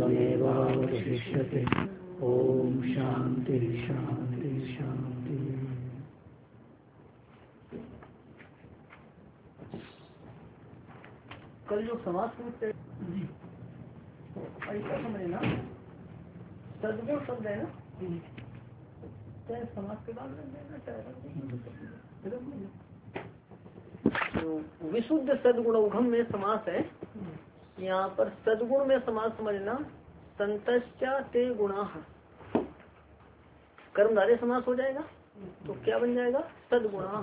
तमेवावशिष्यते। ओम शांति शांति शांति। कल जो समाज में ऐसा समझे ना, सदगुण शब्द है ना, चाहे समाज के बाद में चाहे तो विशुद्ध सदगुण उगम में समास है। यहाँ पर सदगुण में समास समझना, संतश्चा ते गुणा, कर्मधारय समास हो जाएगा तो क्या बन जाएगा, सदगुणा।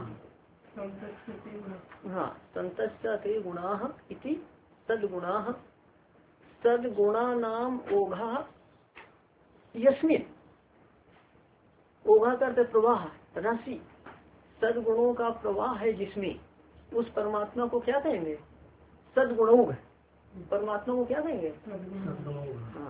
हाँ, संतश्चा ते गुणा इति सदगुणा। सदगुणा नाम ओघा यस्मिन, ओघा करते प्रवाह राशि, सदगुणों का प्रवाह है जिसमें, उस परमात्मा को क्या कहेंगे, सदगुणोग। परमात्मा को क्या कहेंगे, हाँ।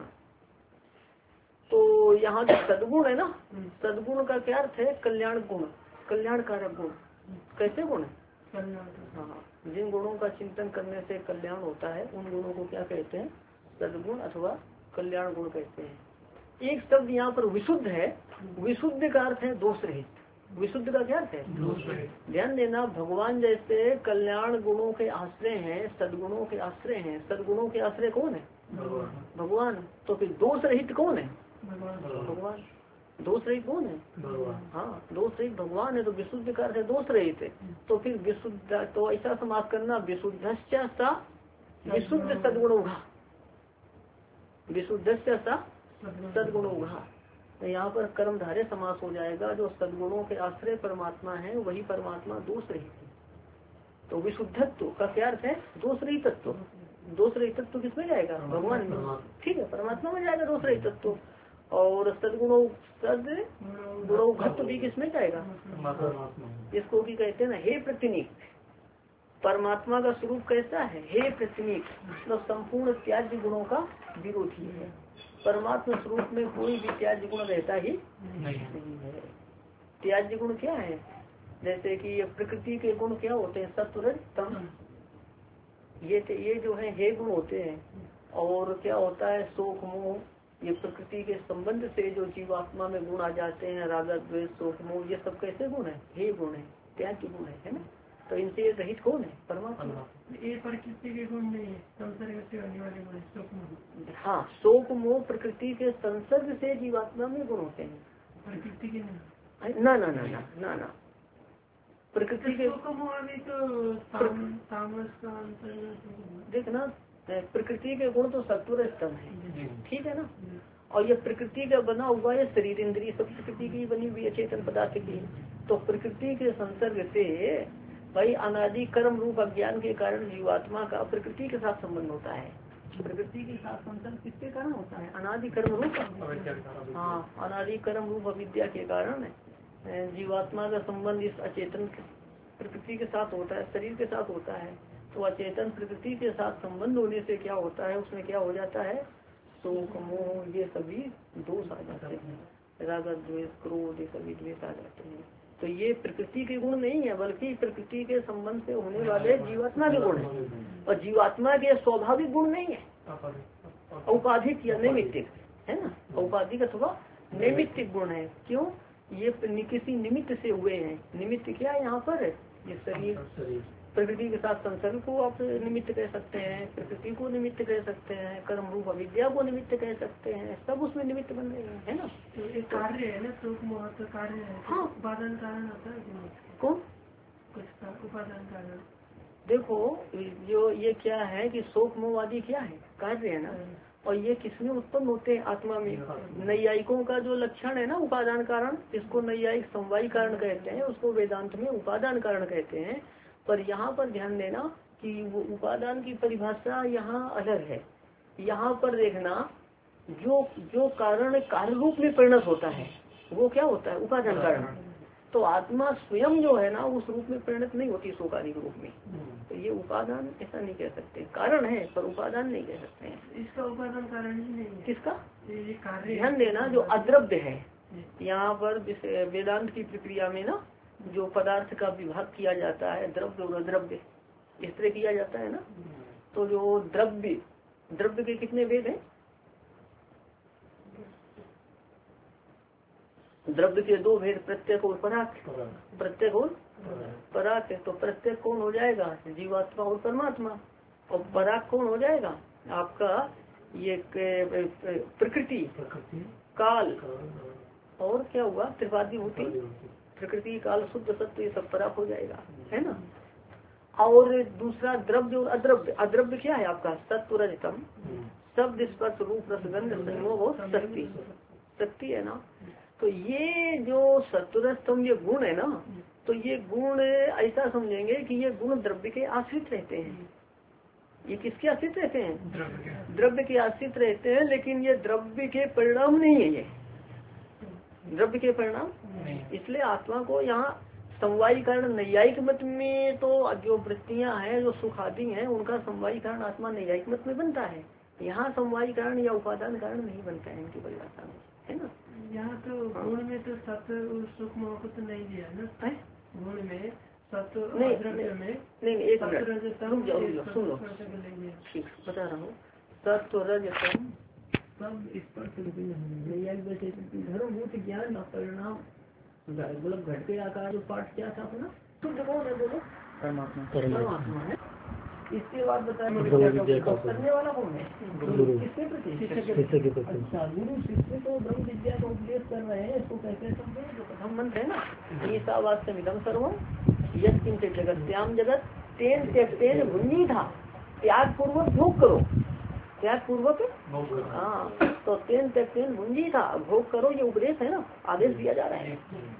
तो यहाँ जो सदगुण है ना, सदगुण का क्या अर्थ है, कल्याण गुण, कल्याणकारक गुण। कैसे गुण, हाँ, जिन गुणों का चिंतन करने से कल्याण होता है उन गुणों को क्या कहते हैं, सदगुण अथवा कल्याण गुण कहते हैं। एक शब्द यहाँ पर विशुद्ध है, विशुद्ध का अर्थ है दोष रहित। विशुद्ध का क्या अर्थ है, ध्यान देना, भगवान जैसे कल्याण गुणों के आश्रय हैं, सदगुणों के आश्रय हैं। सदगुणों के आश्रय कौन है, भगवान। तो फिर दोष रहित कौन है, भगवान। दोष रहित कौन है, हाँ, दोष रहित भगवान है। तो विशुद्ध का अर्थ है दोष रहित है। तो फिर विशुद्ध, तो ऐसा समास करना, विशुद्धस्य सा विशुद्ध सदगुण उघा, विशुद्धस्य सा सदगुण उघा। तो यहाँ पर कर्मधारय समास हो जाएगा। जो सदगुणों के आश्रय परमात्मा है वही परमात्मा दोष रहित है। तो विशुद्धत्व का क्या अर्थ है, दोष रहित तत्व। दोष रहित तत्व किसमें जाएगा, भगवान में, ठीक है, परमात्मा में जाएगा दोष रहित तत्व। और सदगुणों सदगुणोघत्व भी किसमें जाएगा, इसको भी कहते हैं ना हे प्रतिनिक। परमात्मा का स्वरूप कैसा है, हे प्रतिनिक, मतलब संपूर्ण त्याज्य गुणों का विरोधी है। परमात्मा स्वरूप में कोई भी त्याज्य गुण रहता ही नहीं है। त्याज्य गुण क्या है, जैसे कि प्रकृति के गुण क्या होते हैं, सत्व रज तम, ये जो है हे गुण होते हैं। और क्या होता है, शोक मोह, ये प्रकृति के संबंध से जो जीवात्मा में गुण आ जाते हैं, राग द्वेष शोक मोह, ये सब कैसे गुण है, हे गुण है, त्याज्य गुण है ना। तो इनसे रहित कौन है, परमात्मा। ये प्रकृति के गुण नहीं है, संसर्ग से होने वाले गुण, शोक मोह। हाँ, शोक मोह प्रकृति के संसर्ग से जीवात्मा में गुण होते हैं, प्रकृति के नहीं। ना ना ना ना ना ना, प्रकृति के शोक मोह अभी तो तामस का अंतर देखना, प्रकृति के गुण तो सत्वर स्तंभ है, ठीक है ना। और ये प्रकृति का बना हुआ है शरीर इंद्रिय सब प्रकृति की बनी हुई है, चेतन पदार्थ की। तो प्रकृति के संसर्ग से भाई अनादि कर्म रूप अज्ञान के कारण जीवात्मा का प्रकृति के साथ संबंध होता है। प्रकृति के साथ संबंध किसके कारण होता है, अनादि कर्म रूप, हाँ, अनादि कर्म रूप अविद्या के कारण जीवात्मा का संबंध इस अचेतन प्रकृति के साथ होता है, शरीर के साथ होता है। तो अचेतन प्रकृति के साथ संबंध होने से क्या होता है, उसमें क्या हो जाता है, शोक मोह ये सभी दोष आ जाते हैं, राग द्वेष क्रोध ये सभी द्वेष आ जाते हैं। तो ये प्रकृति के गुण नहीं है, बल्कि प्रकृति के संबंध से होने वाले जीवात्मा के गुण है। और जीवात्मा के स्वाभाविक गुण नहीं है, औपाधिक या नैमित्तिक है ना, औपाधिक अथवा नैमित्तिक गुण है। क्यों, ये किसी निमित्त से हुए हैं। निमित्त क्या है यहाँ पर, ये शरीर, प्रकृति के साथ संसर्ग को आप निमित्त कह सकते हैं, प्रकृति को निमित्त कह सकते हैं, कर्म रूप अविद्या को निमित्त कह सकते हैं, सब उसमें निमित्त बन रहे हैं, है ना। तो एक कार्य है ना, शोक मोह का कार्य है, हाँ, उपादान कारण होता है कौन, कुछ उपादान कारण। देखो जो ये क्या है कि शोक मोह आदि क्या है, कार्य है ना। और ये किसमें उत्पन्न होते हैं, आत्मा में। नैयायिकों का जो लक्षण है ना उपादान कारण, इसको नैयायिक समवायी कारण कहते हैं, उसको वेदांत में उपादान कारण कहते हैं। पर यहाँ पर ध्यान देना कि वो उपादान की परिभाषा यहाँ अलग है। यहाँ पर देखना, जो कारण कार्य रूप में परिणत होता है वो क्या होता है, उपादान कारण। तो आत्मा स्वयं जो है ना उस रूप में परिणत नहीं होती शोकादिक रूप में। तो ये उपादान ऐसा नहीं कह सकते, कारण है पर उपादान नहीं कह सकते हैं। इसका उपादान कारण ही नहीं है। किसका, ये कार्य। ध्यान देना, जो अद्रव्य है यहाँ पर वेदांत की प्रक्रिया में ना, जो पदार्थ का विभाग किया जाता है द्रव्य और अद्रव्य, इस तरह किया जाता है ना। तो जो द्रव्य के कितने भेद हैं, द्रव्य के दो भेद, प्रत्यक और पराक। प्रत्यक और पराक है तो प्रत्यक कौन हो जाएगा? जीवात्मा और परमात्मा। और पराक कौन हो जाएगा? आपका ये प्रकृति, काल और क्या हुआ? त्रिपादी भूति, प्रकृति, काल, शुद्ध सत्य, ये सब पराक हो जाएगा, है ना। और दूसरा द्रव्य और अद्रव्य। अद्रव्य क्या है आपका? सत्व रजतम, शब्द स्पर्श रूप रसगंध संयोग और शक्ति। शक्ति है ना। तो ये जो सत्वरजतम ये गुण है ना, तो ये गुण ऐसा समझेंगे कि ये गुण द्रव्य के आश्रित रहते हैं। ये किसके आश्रित रहते हैं? द्रव्य के आश्रित रहते हैं, लेकिन ये द्रव्य के परिणाम नहीं है। ये द्रव्य के परिणाम, इसलिए आत्मा को यहाँ समवायी कारण नैयायिक मत में तो जो वृत्तियां हैं जो सुख आदि हैं उनका समवायी कारण आत्मा नैयायिक मत में बनता है। यहाँ समवायी कारण या उपादान कारण नहीं बनता है इनकी परिभाषा में, है ना। यहाँ तो गुण में तो सत्व और सुख मोह को तो नहीं दिया ना। गुण में सत्व नहीं, द्रव्य में नहीं एक मिनट रुक जाओ, सुन लो, ठीक बता रहा हूँ। सत्व रजतम सब स्पर्श धर्मभूत ज्ञान का परिणाम, मतलब घट के आकार जो पाठ क्या था अपना, शुद्ध कौन है बोलो? परमात्मा है। इसके बाद बताया करने वाला कौन है? किसके प्रति? शिष्य के प्रति। अच्छा, गुरु शिष्य को ब्रह्म विद्या का उपदेश कर रहे हैं, इसको कैसे समझे? जो प्रथम मंत्र है ना, ईशावास्यमिदं सर्वं यत्किंचित् जगत्याम जगत तेन त्यक्तेन भुंजी था, त्याग पूर्वक भोग करो। त्याग पूर्वक, हाँ, तो तेन त्यक्तेन भुंजी था, भोग करो, ये उपदेश है ना, आदेश दिया जा रहा है।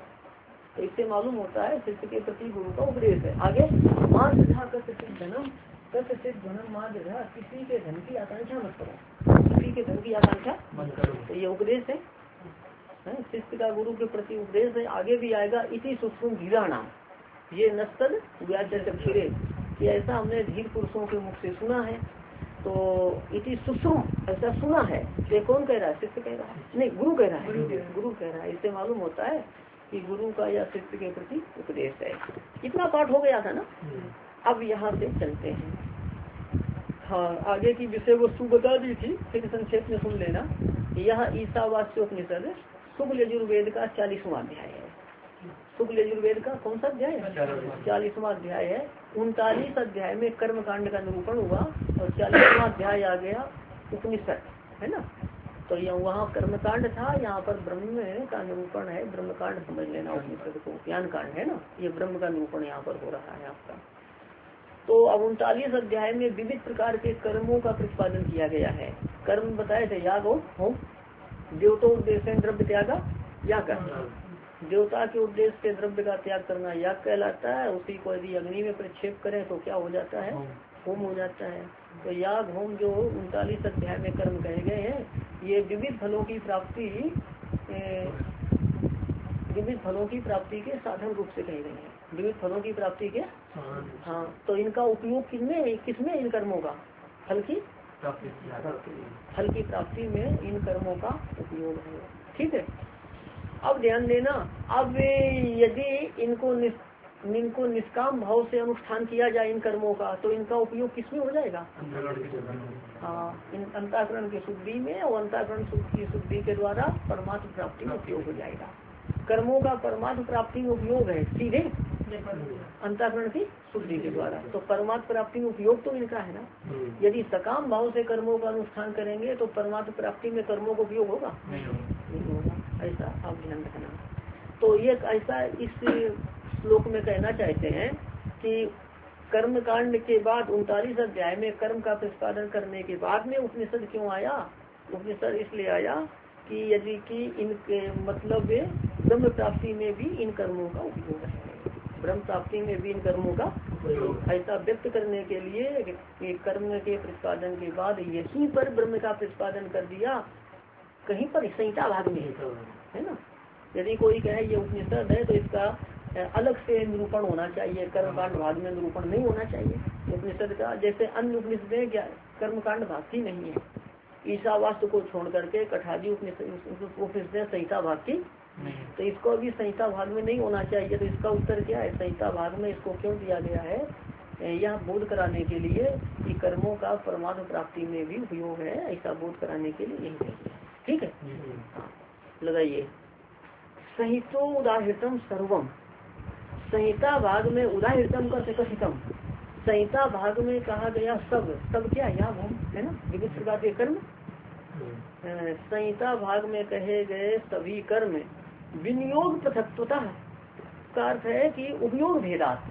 तो इससे मालूम होता है शिष्य के प्रति गुरु का उपदेश है। आगे मार्गधा धनम कथित धनम मार्गधा, किसी के धन की आकांक्षा मत करो, किसी के धन की आकांक्षा मत करो। तो ये उपदेश है शिष्य का गुरु के प्रति उपदेश है। आगे भी आएगा इति सुश्रुम धीरा नाम, ये नस्तद व्याचक्षिरे, ये ऐसा हमने धीर पुरुषों के मुख से सुना है। तो इति सुश्रुम ऐसा सुना है, ये कौन कह रहा है? शिष्य कह रहा है, नहीं गुरु कह रहा है, गुरु कह रहा है। इससे मालूम होता है कि गुरु का या शिष्य के प्रति उपदेश है। इतना पाठ हो गया था ना। अब यहाँ से चलते हैं। हाँ, आगे की विषय वस्तु बता दी थी, फिर संक्षेप में सुन लेना। यह ईशावास्योपनिषद शुक्ल यजुर्वेद का 40वां अध्याय है। शुक्ल यजुर्वेद का कौन सा अध्याय है? 40वां अध्याय है। 39 अध्याय में कर्म कांड का निरूपण हुआ और 40वां अध्याय आ गया उपनिषद, है ना। तो यह वहाँ कर्मकांड था, यहाँ पर ब्रह्म का निरूपण है। ब्रह्म कांड समझ लेना उपनिषद को, ज्ञान कांड है ना, ये ब्रह्म का निरूपण यहाँ पर हो रहा है आपका। तो अब 39 अध्याय में विविध प्रकार के कर्मों का प्रतिपादन किया गया है। कर्म बताए थे, याग और होम। देवतो उद्देश्य द्रव्य त्यागा याग करना, देवता के उद्देश्य से द्रव्य का त्याग करना याग कहलाता है। उसी को यदि अग्नि में प्रक्षेप करें तो क्या हो जाता है? होम हो जाता है। तो याग होम जो 39 अध्याय में कर्म कहे गए हैं, ये विविध फलों की प्राप्ति, विविध फलों की प्राप्ति के साधन रूप से कहे गए हैं। विविध फलों की प्राप्ति के, हाँ, तो इनका उपयोग किसमें इन कर्मों का? फल की प्राप्ति में इन कर्मों का उपयोग है। ठीक है, अब ध्यान देना। अब यदि इनको निष्काम भाव से अनुष्ठान किया जाए इन कर्मों का, तो इनका उपयोग किसमें हो जाएगा? हाँ, इन अंतःकरण की शुद्धि में, और अंतःकरण की शुद्धि के द्वारा परमात्म प्राप्ति में उपयोग हो जाएगा। कर्मों का परमात्म प्राप्ति में उपयोग है सीधे अंतःकरण की शुद्धि के द्वारा। तो परमात्म प्राप्ति में उपयोग तो इनका है ना। यदि सकाम भाव से कर्मों का अनुष्ठान करेंगे तो परमात्म प्राप्ति में कर्मों का उपयोग होगा? नहीं होगा। ऐसा आप ध्यान रखना। तो ये ऐसा इस श्लोक में कहना चाहते हैं कि कर्म कांड के बाद 39 अध्याय में कर्म का प्रतिपादन करने के बाद में उपनिषद क्यों आया? उपनिषद इसलिए आया कि यदि कि इनके मतलब ब्रह्म प्राप्ति में भी इन कर्मों का उपयोग है, ब्रह्म प्राप्ति में भी इन कर्मों का उपयोग, ऐसा व्यक्त करने के लिए कि कर्म के प्रतिपादन के बाद यहीं पर ब्रह्म का प्रतिपादन कर दिया, कहीं पर संहिता भाग में, है ना। यदि कोई कहे ये उपनिषद है तो इसका अलग से निरूपण होना चाहिए, कर्मकांड भाग में निरूपण नहीं होना चाहिए उपनिषद का। जैसे अन्य उपनिषदें कर्मकांड भाग की नहीं है, ईशावास्य को छोड़ करके कठादी उपनिषद संहिता भाग की, तो इसको अभी संहिता भाग में नहीं होना चाहिए। तो इसका उत्तर क्या है? संहिता भाग में इसको क्यों दिया गया है? यह बोध कराने के लिए कि कर्मों का परमात्म प्राप्ति में भी उपयोग है, ऐसा बोध कराने के लिए यही है। ठीक है, लगाइए। संहितो उदाहृतम सर्वम, संहिता भाग में उदाहृतम का कथितम, संहिता भाग में कहा गया सब, सब क्या यहाँ है ना विविध प्रकार के कर्म, संहिता भाग में कहे गए सभी कर्म विनियोग पृथक्त्वता का अर्थ है कि उपयोग भेदात,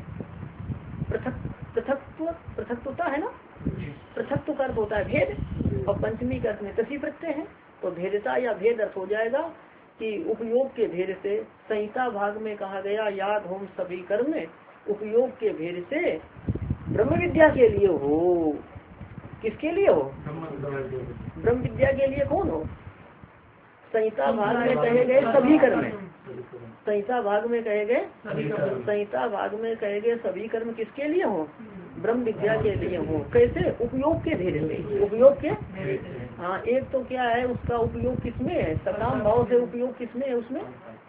पृथक्त्वता है ना, पृथक्त्व का अर्थ होता है भेद, और पंचमी का अर्थ में तसी प्रत्यय है, तो भेदता या भेद अर्थ हो जाएगा कि उपयोग के भेद से। संहिता भाग में कहा गया याद होम सभी कर्म उपयोग के भेद से ब्रह्म विद्या के लिए हो। किसके लिए हो? ब्रह्म विद्या के लिए कौन हो? संहिता भाग में कहे गए सभी कर्म, संहिता भाग में कहे गए, संहिता भाग में कहे गए सभी कर्म किसके लिए हो? ब्रह्म विद्या के लिए हो। कैसे? उपयोग के भेद से, उपयोग के, हाँ एक तो क्या है उसका उपयोग किसमें है? सकाम भाव से उपयोग किसमें है? उसमें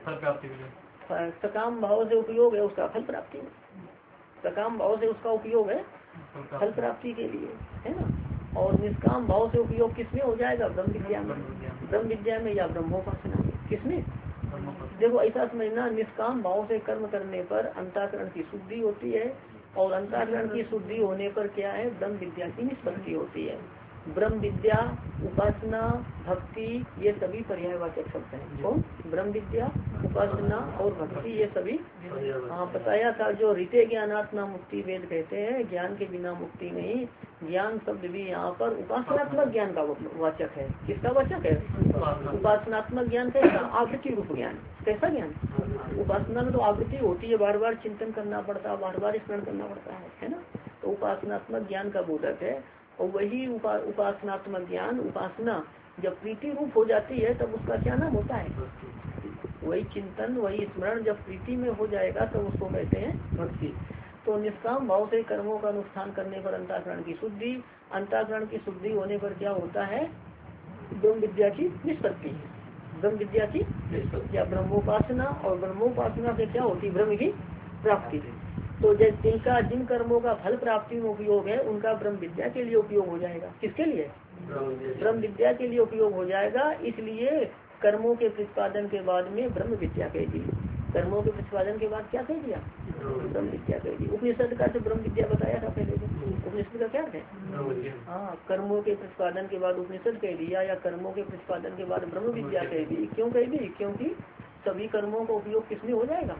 सकाम भाव से उपयोग है उसका फल प्राप्ति में, सकाम भाव से उसका उपयोग है फल प्राप्ति के लिए, है ना। और निष्काम भाव से उपयोग किसमें हो जाएगा? ब्रह्म विद्या में, ब्रह्म विद्या में या ब्रह्मोपासना में। किसमें? देखो ऐसा समझना, निष्काम भाव से कर्म करने पर अंतःकरण की शुद्धि होती है, और अंतःकरण की शुद्धि होने पर क्या है? ब्रह्म विद्या की निष्पत्ति होती है। ब्रह्म विद्या, उपासना, भक्ति ये सभी पर्यायवाचक शब्द हैं। कौन? ब्रह्म विद्या, उपासना और भक्ति ये सभी, हाँ बताया था जो रीते ज्ञानात्मा मुक्ति वेद कहते हैं, ज्ञान के बिना मुक्ति नहीं। ज्ञान शब्द भी यहाँ पर उपासनात्मक ज्ञान का वाचक है। किसका वाचक है? उपासनात्मक ज्ञान कैसा? आवृत्ति रूप ज्ञान। कैसा ज्ञान? उपासना में तो आवृत्ति होती है, बार बार चिंतन करना पड़ता है, बार बार स्मरण करना पड़ता है ना। तो उपासनात्मक ज्ञान का बोधक है। और वही उपासनात्मक ज्ञान, उपासना जब प्रीति रूप हो जाती है तब उसका क्या नाम होता है? वही चिंतन, वही स्मरण जब प्रीति में हो जाएगा तब उसको कहते हैं भक्ति। तो निष्काम भाव से कर्मों का अनुष्ठान करने पर अंतःकरण की शुद्धि, अंतःकरण की शुद्धि होने पर क्या होता है? ब्रह्म विद्या की निष्पत्ति, ब्रह्म विद्या की या ब्रह्मोपासना, और ब्रह्मोपासना से क्या होती? ब्रह्म की प्राप्ति। तो जिन कर्मों का फल प्राप्ति में उपयोग है उनका ब्रह्म विद्या के लिए उपयोग हो जाएगा। किसके लिए? ब्रह्म विद्या के लिए उपयोग हो जाएगा। इसलिए कर्मों के प्रतिपादन के बाद में ब्रह्म विद्या कह दी। कर्मों के प्रतिपादन के बाद क्या कह दिया? ब्रह्म विद्या कह दी। उपनिषद का जो ब्रह्म विद्या बताया था पहले, उपनिषद का क्या है? हाँ, कर्मों के प्रतिपादन के बाद उपनिषद कह दिया, या कर्मों के प्रतिपादन के बाद ब्रह्म विद्या कह दी। क्यों कह दी? क्योंकि सभी कर्मों का उपयोग किसमें हो जाएगा?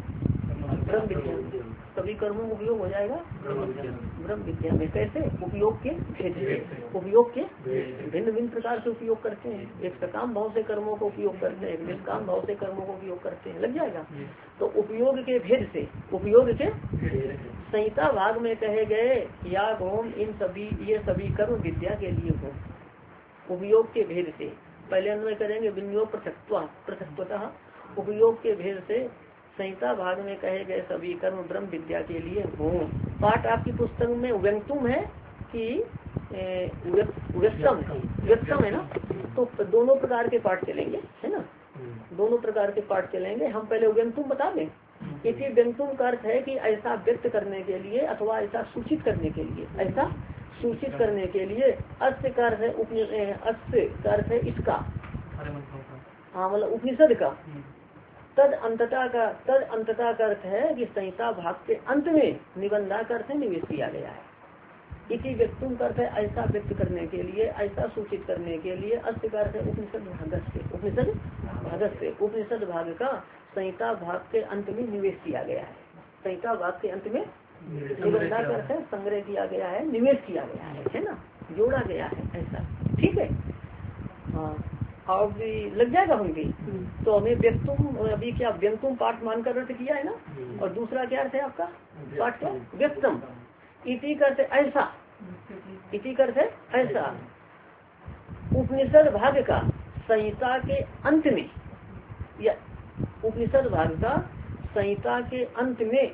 ब्रह्म विद्या। सभी कर्मों का उपयोग हो जाएगा ब्रह्म विद्या में। कैसे? उपयोग के भेद से, उपयोग के भिन्न भिन्न प्रकार से उपयोग करते हैं। एक सकाम भाव से कर्मों को उपयोग करते हैं, एक निष्काम भाव से कर्मों को उपयोग करते हैं। लग जाएगा। तो उपयोग के भेद से, उपयोग के संहिता भाग में कहे गए याग होम इन सभी, ये सभी कर्म विद्या के लिए हो। उपयोग के भेद से पहले अन्वय करेंगे विनियोग पृथक्त्वतः, उपयोग के भेद से संहिता भाग में कहे गए सभी कर्म ब्रह्म विद्या के लिए हो। पाठ आपकी पुस्तक में व्यंगतुम है कि व्यक्तम है ना। तो दोनों प्रकार के पाठ चलेंगे, है ना, दोनों प्रकार के पाठ चलेंगे। हम पहले व्यंगतुम बता दें। इसी व्यंगतुम का अर्थ है कि ऐसा व्यक्त करने के लिए अथवा ऐसा सूचित करने के लिए, ऐसा सूचित करने के लिए। अस्य का अर्थ है अस्य का अर्थ है इसका, हाँ मतलब उपनिषद का। तद अंतता का अर्थ है कि संहिता भाग के अंत में निबंधा का अर्थ है निवेश किया गया है। इसी व्यक्तुम का अर्थ है ऐसा व्यक्त करने के लिए, ऐसा सूचित करने के लिए। अस्य का अर्थ है उपनिषद भाग से, उपनिषद भाग से, उपनिषद भाग का संहिता भाग के अंत में निवेश किया गया है। संहिता भाग के अंत में निबंधा का अर्थ है संग्रह किया गया है, निवेश किया गया है ना, जोड़ा गया है ऐसा। ठीक है, हाँ और भी लग जाएगा हम भी। तो हमें व्यक्तुम अभी क्या व्यंगतुम पाठ मानकर अर्थ किया है ना। और दूसरा क्या अर्थ है आपका पाठ का? व्यक्तम। इति का अर्थ ऐसा, इति का अर्थ है ऐसा। उपनिषद भाग का संहिता के अंत में, या उपनिषद भाग का संहिता के अंत में,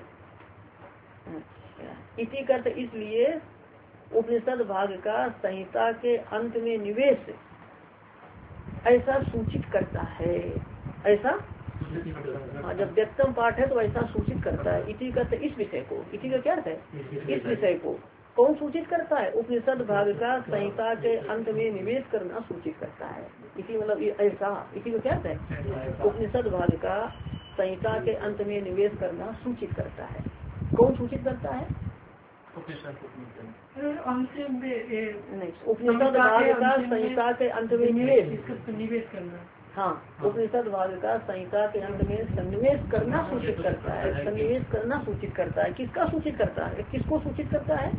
इति का अर्थ इसलिए उपनिषद भाग का संहिता के अंत में निवेश ऐसा सूचित करता है। ऐसा जब व्यक्तम पाठ है तो ऐसा सूचित करता है। इति का इस विषय को, इति का क्या अर्थ है? इस विषय को, कौन सूचित करता है? उपनिषद भाग का संहिता के अंत में निवेश करना सूचित करता है। इसी मतलब ऐसा, इसी को क्या है? उपनिषद भाग का संहिता के अंत में निवेश करना सूचित करता है। कौन सूचित करता है? नहीं, उपनिषद भाग का संहिता के अंत में निवेश करना। हाँ, उपनिषद भाग का संहिता के अंत में सन्निवेश करना सूचित करता है। सन्निवेश करना सूचित करता है। किसका सूचित करता है? किसको सूचित करता है?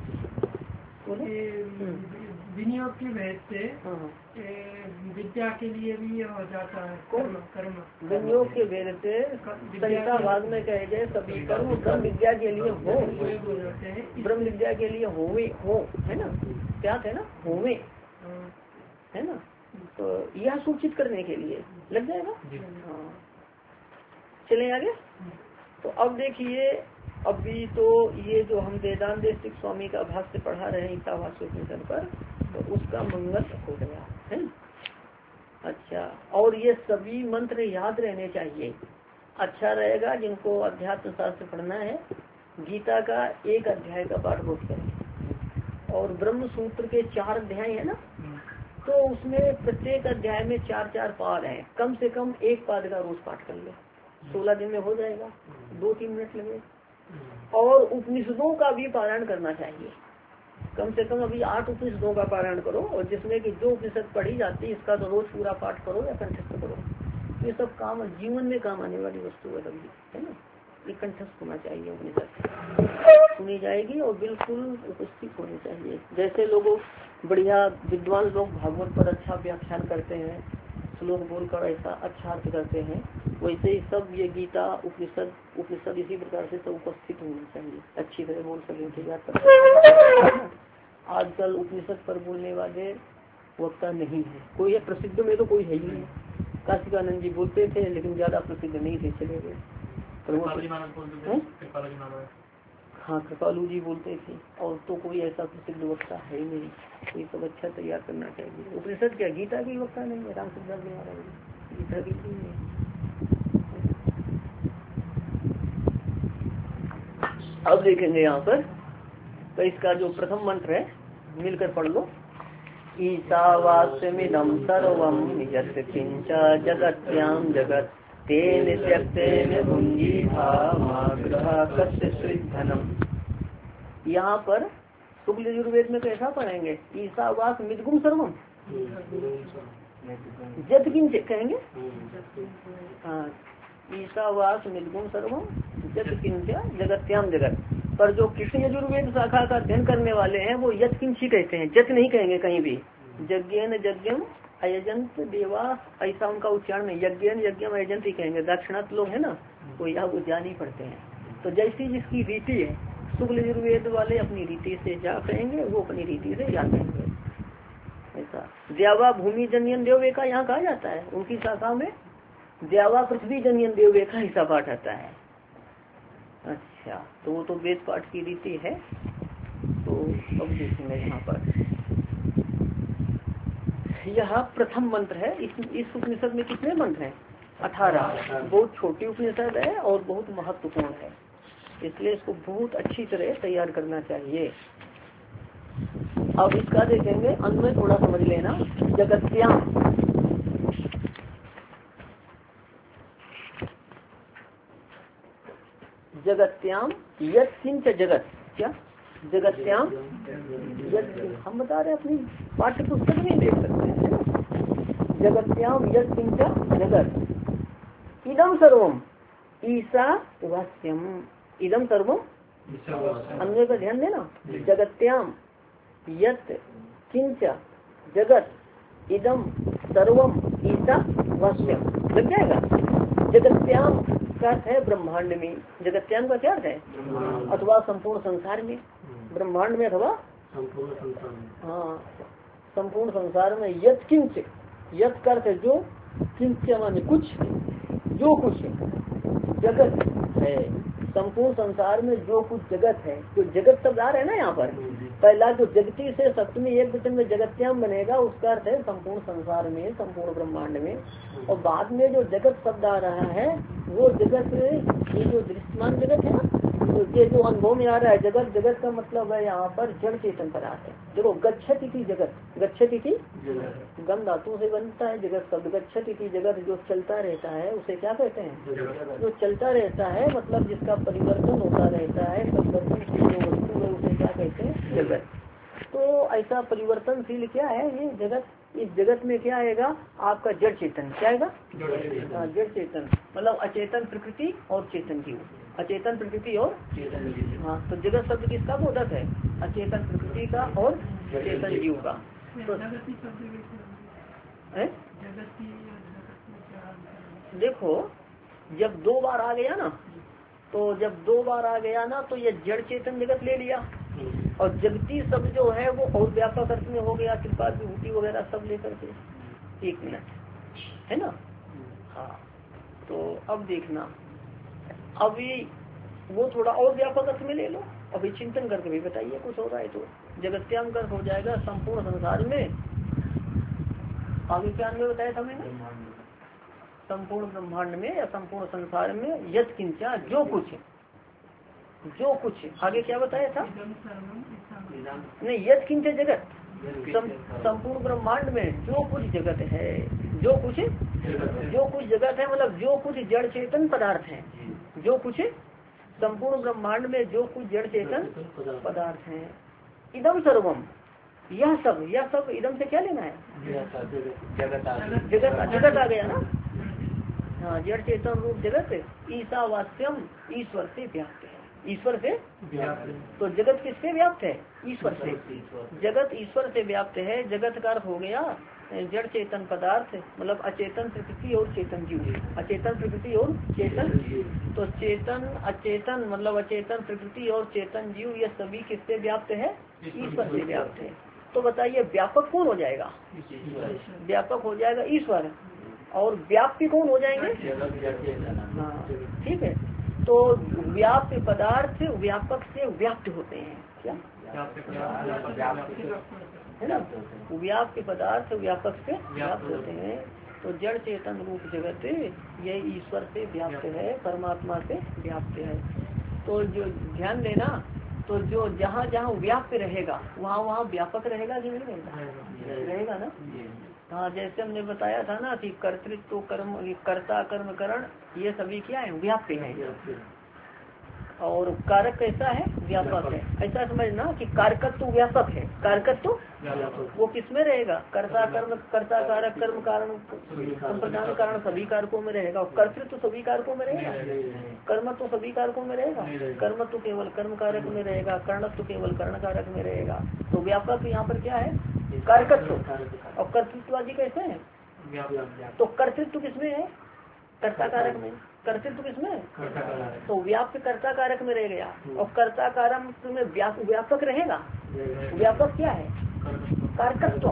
विनियोग की भेद से विद्या के लिए भी हो जाता है कर्म। विनियोग के भेद से संहिता भाग में कहे गए सभी कर्म ब्रह्म विद्या के लिए हो, ब्रह्म विद्या के लिए होवे हो, है ना? क्या है ना? होवे, है ना? तो यह सूचित करने के लिए लग जाएगा। हाँ, चले आगे। तो अब देखिए, अभी तो ये जो हम वेदांत देशिक स्वामी का भाष्य पढ़ा रहे हैं ईशावास्योपनिषद पर, तो उसका मंगल हो गया है। अच्छा, और ये सभी मंत्र याद रहने चाहिए। अच्छा रहेगा जिनको अध्यात्म शास्त्र पढ़ना है, गीता का एक अध्याय का पाठ रोज करें। और ब्रह्म सूत्र के 4 अध्याय है ना, तो उसमें प्रत्येक अध्याय में 4-4 पाद हैं। कम से कम एक पाद का रोज पाठ कर ले, 16 दिन में हो जाएगा, 2-3 मिनट लगे। और उपनिषदों का भी पारायण करना चाहिए। कम से कम अभी 8 उपनिषदों का पारायण करो, और जिसमें कि जो उपनिषद पढ़ी जाती है इसका तो रोज पूरा पाठ करो या कंठस्थ करो। ये सब काम जीवन में काम आने वाली वस्तु है, तभी है ना। ये कंठस्थ होना चाहिए, उपनिषद सुनी जाएगी और बिल्कुल उपस्थित होनी चाहिए। जैसे लोगों बढ़िया विद्वान लोग भागवत पर अच्छा व्याख्यान करते हैं, श्लोक बोलकर ऐसा अच्छा अर्थ करते हैं, वैसे ही सब ये गीता उपनिषद इसी प्रकार से सब उपस्थित होनी चाहिए, अच्छी तरह बोल सके। आजकल उपनिषद पर बोलने वाले वक्ता नहीं है कोई, है प्रसिद्ध में तो कोई है ही नहीं। काशिकानंद जी बोलते थे लेकिन ज्यादा प्रसिद्ध नहीं थे, चले गए। हाँ, कृपालू जी बोलते थे, और तो कोई ऐसा प्रसिद्ध वक्ता है ही नहीं। कोई सब अच्छा तैयार करना चाहिए। उपनिषद क्या गीता की वक्ता नहीं है? रामचंद्र जी महाराज गीता की नहीं है। अब देखेंगे यहाँ पर, तो इसका जो प्रथम मंत्र है मिलकर पढ़ लो। ईशावास्यमिदं सर्वं यत् किंच जगत्यां जगत् तेन त्यक्तेन भुंजीभामाग्रह कस्य श्रीधनम। यहाँ पर शुक्ल यजुर्वेद में कैसा पढ़ेंगे? ईशावास मिदगुम सर्वम जत किंच कहेंगे। हाँ, ईशावास मिदगुम सर्वम जत किंच जगत्याम जगत। पर जो कृष्ण यजुर्वेद शाखा का अध्ययन करने वाले हैं वो यत किंची कहते हैं, जत नहीं कहेंगे कहीं भी। यज्ञेन यज्ञम अयजंत देवास, ऐसा उनका उच्चारण नहीं, यज्ञेन यज्ञम अयजंत ही कहेंगे। दक्षिणात लोग है ना, वो यह उच्चारण ही पढ़ते हैं। तो जैसी जिसकी रीति है, शुक्ल यजुर्वेद वाले अपनी रीति से जा कहेंगे, वो अपनी रीति से या कहेंगे। ऐसा द्यावा भूमि जन्यन देववेका यहाँ कहा जाता है, उनकी शाखा में द्यावा पृथ्वी जन्यन देववेका हिस्सा पाठ आता है। अच्छा, तो वो तो वेद पाठ की रीति है। तो अब देखेंगे यहाँ पर, यह प्रथम मंत्र है। इस उपनिषद में कितने मंत्र हैं? 18। बहुत छोटी उपनिषद है और बहुत महत्वपूर्ण है, इसलिए इसको बहुत अच्छी तरह तैयार करना चाहिए। अब इसका देखेंगे, अंत में थोड़ा समझ लेना। जगत्याम, जगत्याम यत् किंच जगत, क्या जगत्याम हम बता रहे अपनी पाठ्य पुस्तक में देख सकते हैं। जगत्याम यत् किंच जगत इदम सर्वम ईशा वास्यम। इदम सर्वम अन्य का ध्यान देना। जगत्याम यत् किंच जगत इदम सर्वम ईशा वास्यम, लग जाएगा। जगत्याम का अर्थ है ब्रह्मांड में। जगत्याम का क्या अर्थ है? अथवा संपूर्ण संसार में, ब्रह्मांड में अथवा हाँ संपूर्ण संसार में। यत् किंच, यत् का अर्थ है जो, किंच माने कुछ, जो कुछ जगत है संपूर्ण संसार में, जो कुछ जगत है। जो जगत शब्द आ रहा है ना यहाँ पर, पहला जो जगती से सप्तमी एक वचन में जगत्याम बनेगा, उसका अर्थ है संपूर्ण संसार में, संपूर्ण ब्रह्मांड में। और बाद में जो जगत शब्द आ रहा है वो जगत, ये जो दृश्यमान जगत है ना, ये जो अनुभव में आ रहा है जगत, जगत का मतलब है यहाँ पर जड़ चेतन पदार्थ है। देखो गच्छति थी जगत, गच्छति थी गम धातु से बनता है जगत शब्द। गच्छति थी जगत, जो चलता रहता है उसे क्या कहते हैं? जो चलता रहता है मतलब जिसका परिवर्तन होता रहता है, परिवर्तनशील जो वस्तु है उसे क्या कहते हैं? जगत। तो ऐसा परिवर्तनशील क्या है ये जगत? इस जगत में क्या आएगा? आपका जड़ चेतन। क्या आएगा? जड़ चेतन मतलब अचेतन प्रकृति और चेतन जीव। अचेतन प्रकृति और हाँ, तो जगत शब्द किसका बोधक है? अचेतन प्रकृति का और चेतन जीव का। तो देखो जब दो बार आ गया ना, तो जब दो बार आ गया ना तो ये जड़ चेतन जगत ले लिया, और जगती शब्द जो है वो और व्यापक अर्थ में हो गया, कृपा विभूति वगैरह सब लेकर के। 1 मिनट है ना। हाँ, तो अब देखना, अभी वो थोड़ा और व्यापक अर्थ में ले लो, अभी चिंतन करके भी बताइए कुछ हो रहा है तो। जगत्याम अर्थ हो जाएगा संपूर्ण संसार में। आगे क्या में बताया था मैंने? संपूर्ण ब्रह्मांड में या संपूर्ण संसार में यत किंचा जो कुछ, जो कुछ। आगे क्या बताया था? नहीं, यत किंच जगत, संपूर्ण ब्रह्मांड में जो कुछ जगत है, जो कुछ जगत है मतलब जो कुछ जड़ चेतन पदार्थ है, जो कुछ संपूर्ण ब्रह्मांड में जो कुछ जड़ चेतन पदार्थ है। इदम सर्वम, यह सब इदम से क्या लेना है? जगत आ गया ना। हाँ, जड़ चेतन रूप जगत ईशावास्यम, ईश्वर से व्याप्त है। ईश्वर से तो जगत किससे व्याप्त है? ईश्वर से। जगत ईश्वर से व्याप्त है। जगत का अर्थ हो गया जड़ चेतन पदार्थ मतलब अचेतन प्रकृति और चेतन जीव। अचेतन प्रकृति और चेतन, तो चेतन अचेतन मतलब अचेतन प्रकृति और चेतन जीव ये सभी किससे व्याप्त है? ईश्वर से व्याप्त है। तो बताइए व्यापक कौन हो जाएगा? व्यापक हो जाएगा ईश्वर, और व्याप्ति कौन हो जाएंगे? हाँ, ठीक है। तो व्याप्त पदार्थ व्यापक से व्याप्त होते हैं। क्या है ना? व्याप्त पदार्थ व्यापक से व्याप्त होते हैं। तो जड़ चेतन रूप जगत ये ईश्वर से व्याप्त है, परमात्मा से व्याप्त है। तो जो ध्यान देना, तो जो जहाँ जहाँ व्याप्त रहेगा वहाँ वहाँ व्यापक रहेगा कि नहीं रहेगा? रहेगा ना। हाँ, जैसे हमने बताया था ना कि कर्तृत्व कर्म, कर्ता कर्म करण ये सभी क्या है? व्याप्त है। और कारक कैसा है? व्यापक है। ऐसा समझना कि कारकत्व व्यापक है। कारकत्व वो किसमें रहेगा? कर्ता कर्म, कर्ता कारक कर्म कारण संप्रदान कारण सभी कारकों में रहेगा। और कर्तृत्व सभी कारकों में रहेगा, कर्मत्व सभी कारकों में रहेगा, कर्मत्व केवल कर्म कारक में रहेगा, कर्णत्व केवल कर्ण कारक में रहेगा। तो व्यापक यहाँ पर क्या है? कारकत्व। और कर्तृत्व आदि कैसे है? तो कर्तृत्व किसमें है? कर्ता कारक में। कर्तृत्व किसमें? तो व्याप्त कर्ता कारक में रह गया, और कर्ता कारक में व्यापक रहेगा। व्यापक क्या है? कारकत्व।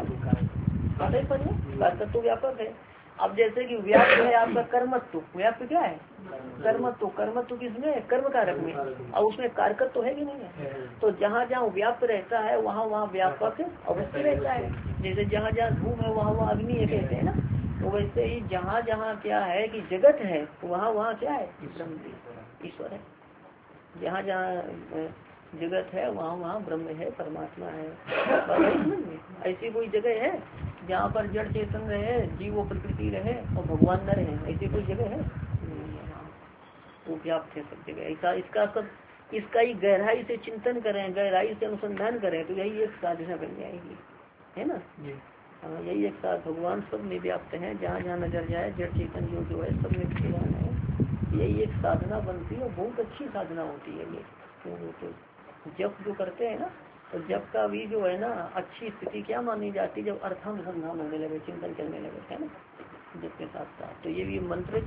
कारकत्व व्यापक है। अब जैसे कि व्याप्त है आपका कर्मत्व, व्याप्त क्या है? कर्मत्व। कर्मत्व किसमें? कर्म कारक में, और उसमें कारकत्व तो है कि नहीं है? तो जहाँ जहाँ व्याप्त रहता है वहाँ वहाँ व्यापक अवश्य रहता है। जैसे जहाँ जहाँ धूम है वहाँ वहाँ अग्नि है कहते हैं ना। तो वैसे ही जहाँ जहाँ क्या है कि जगत है वहाँ वहाँ क्या है? ब्रह्म, ईश्वर है। जहाँ जहाँ जगत है वहाँ वहाँ ब्रह्म है, परमात्मा है। ऐसी कोई जगह है जहाँ पर जड़ चेतन रहे, जीव प्रकृति रहे और भगवान न रहे? ऐसी कोई जगह है? तो व्याप्त है सब जगह। ऐसा इसका ही गहराई से चिंतन करें, गहराई से अनुसंधान करें तो यही एक साधना बन जाएगी, है ना। हाँ, यही एक साथ भगवान सब में व्याप्त है। जहाँ जहाँ नजर जाए जड़ चेतन जो है सब में भगवान है। यही एक साधना बनती है, बहुत अच्छी साधना होती है ये। तो जप जो करते हैं ना, तो जप का भी जो है ना अच्छी स्थिति क्या मानी जाती है? जब अर्थानुसंधान होने लगे, चिंतन करने लगे, है ना, जप के साथ साथ। तो ये भी मंत्र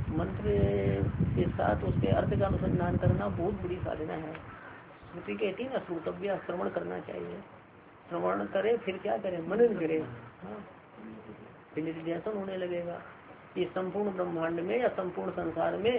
के साथ उसके अर्थ का अनुसंधान करना बहुत बड़ी साधना है। स्मृति कहती है ना, श्रोतव्य श्रवण करना चाहिए। श्रवण करे फिर क्या करे? मनन करे। हाँ, फिर निर्ध्यासन होने लगेगा। ये संपूर्ण ब्रह्मांड में या संपूर्ण संसार में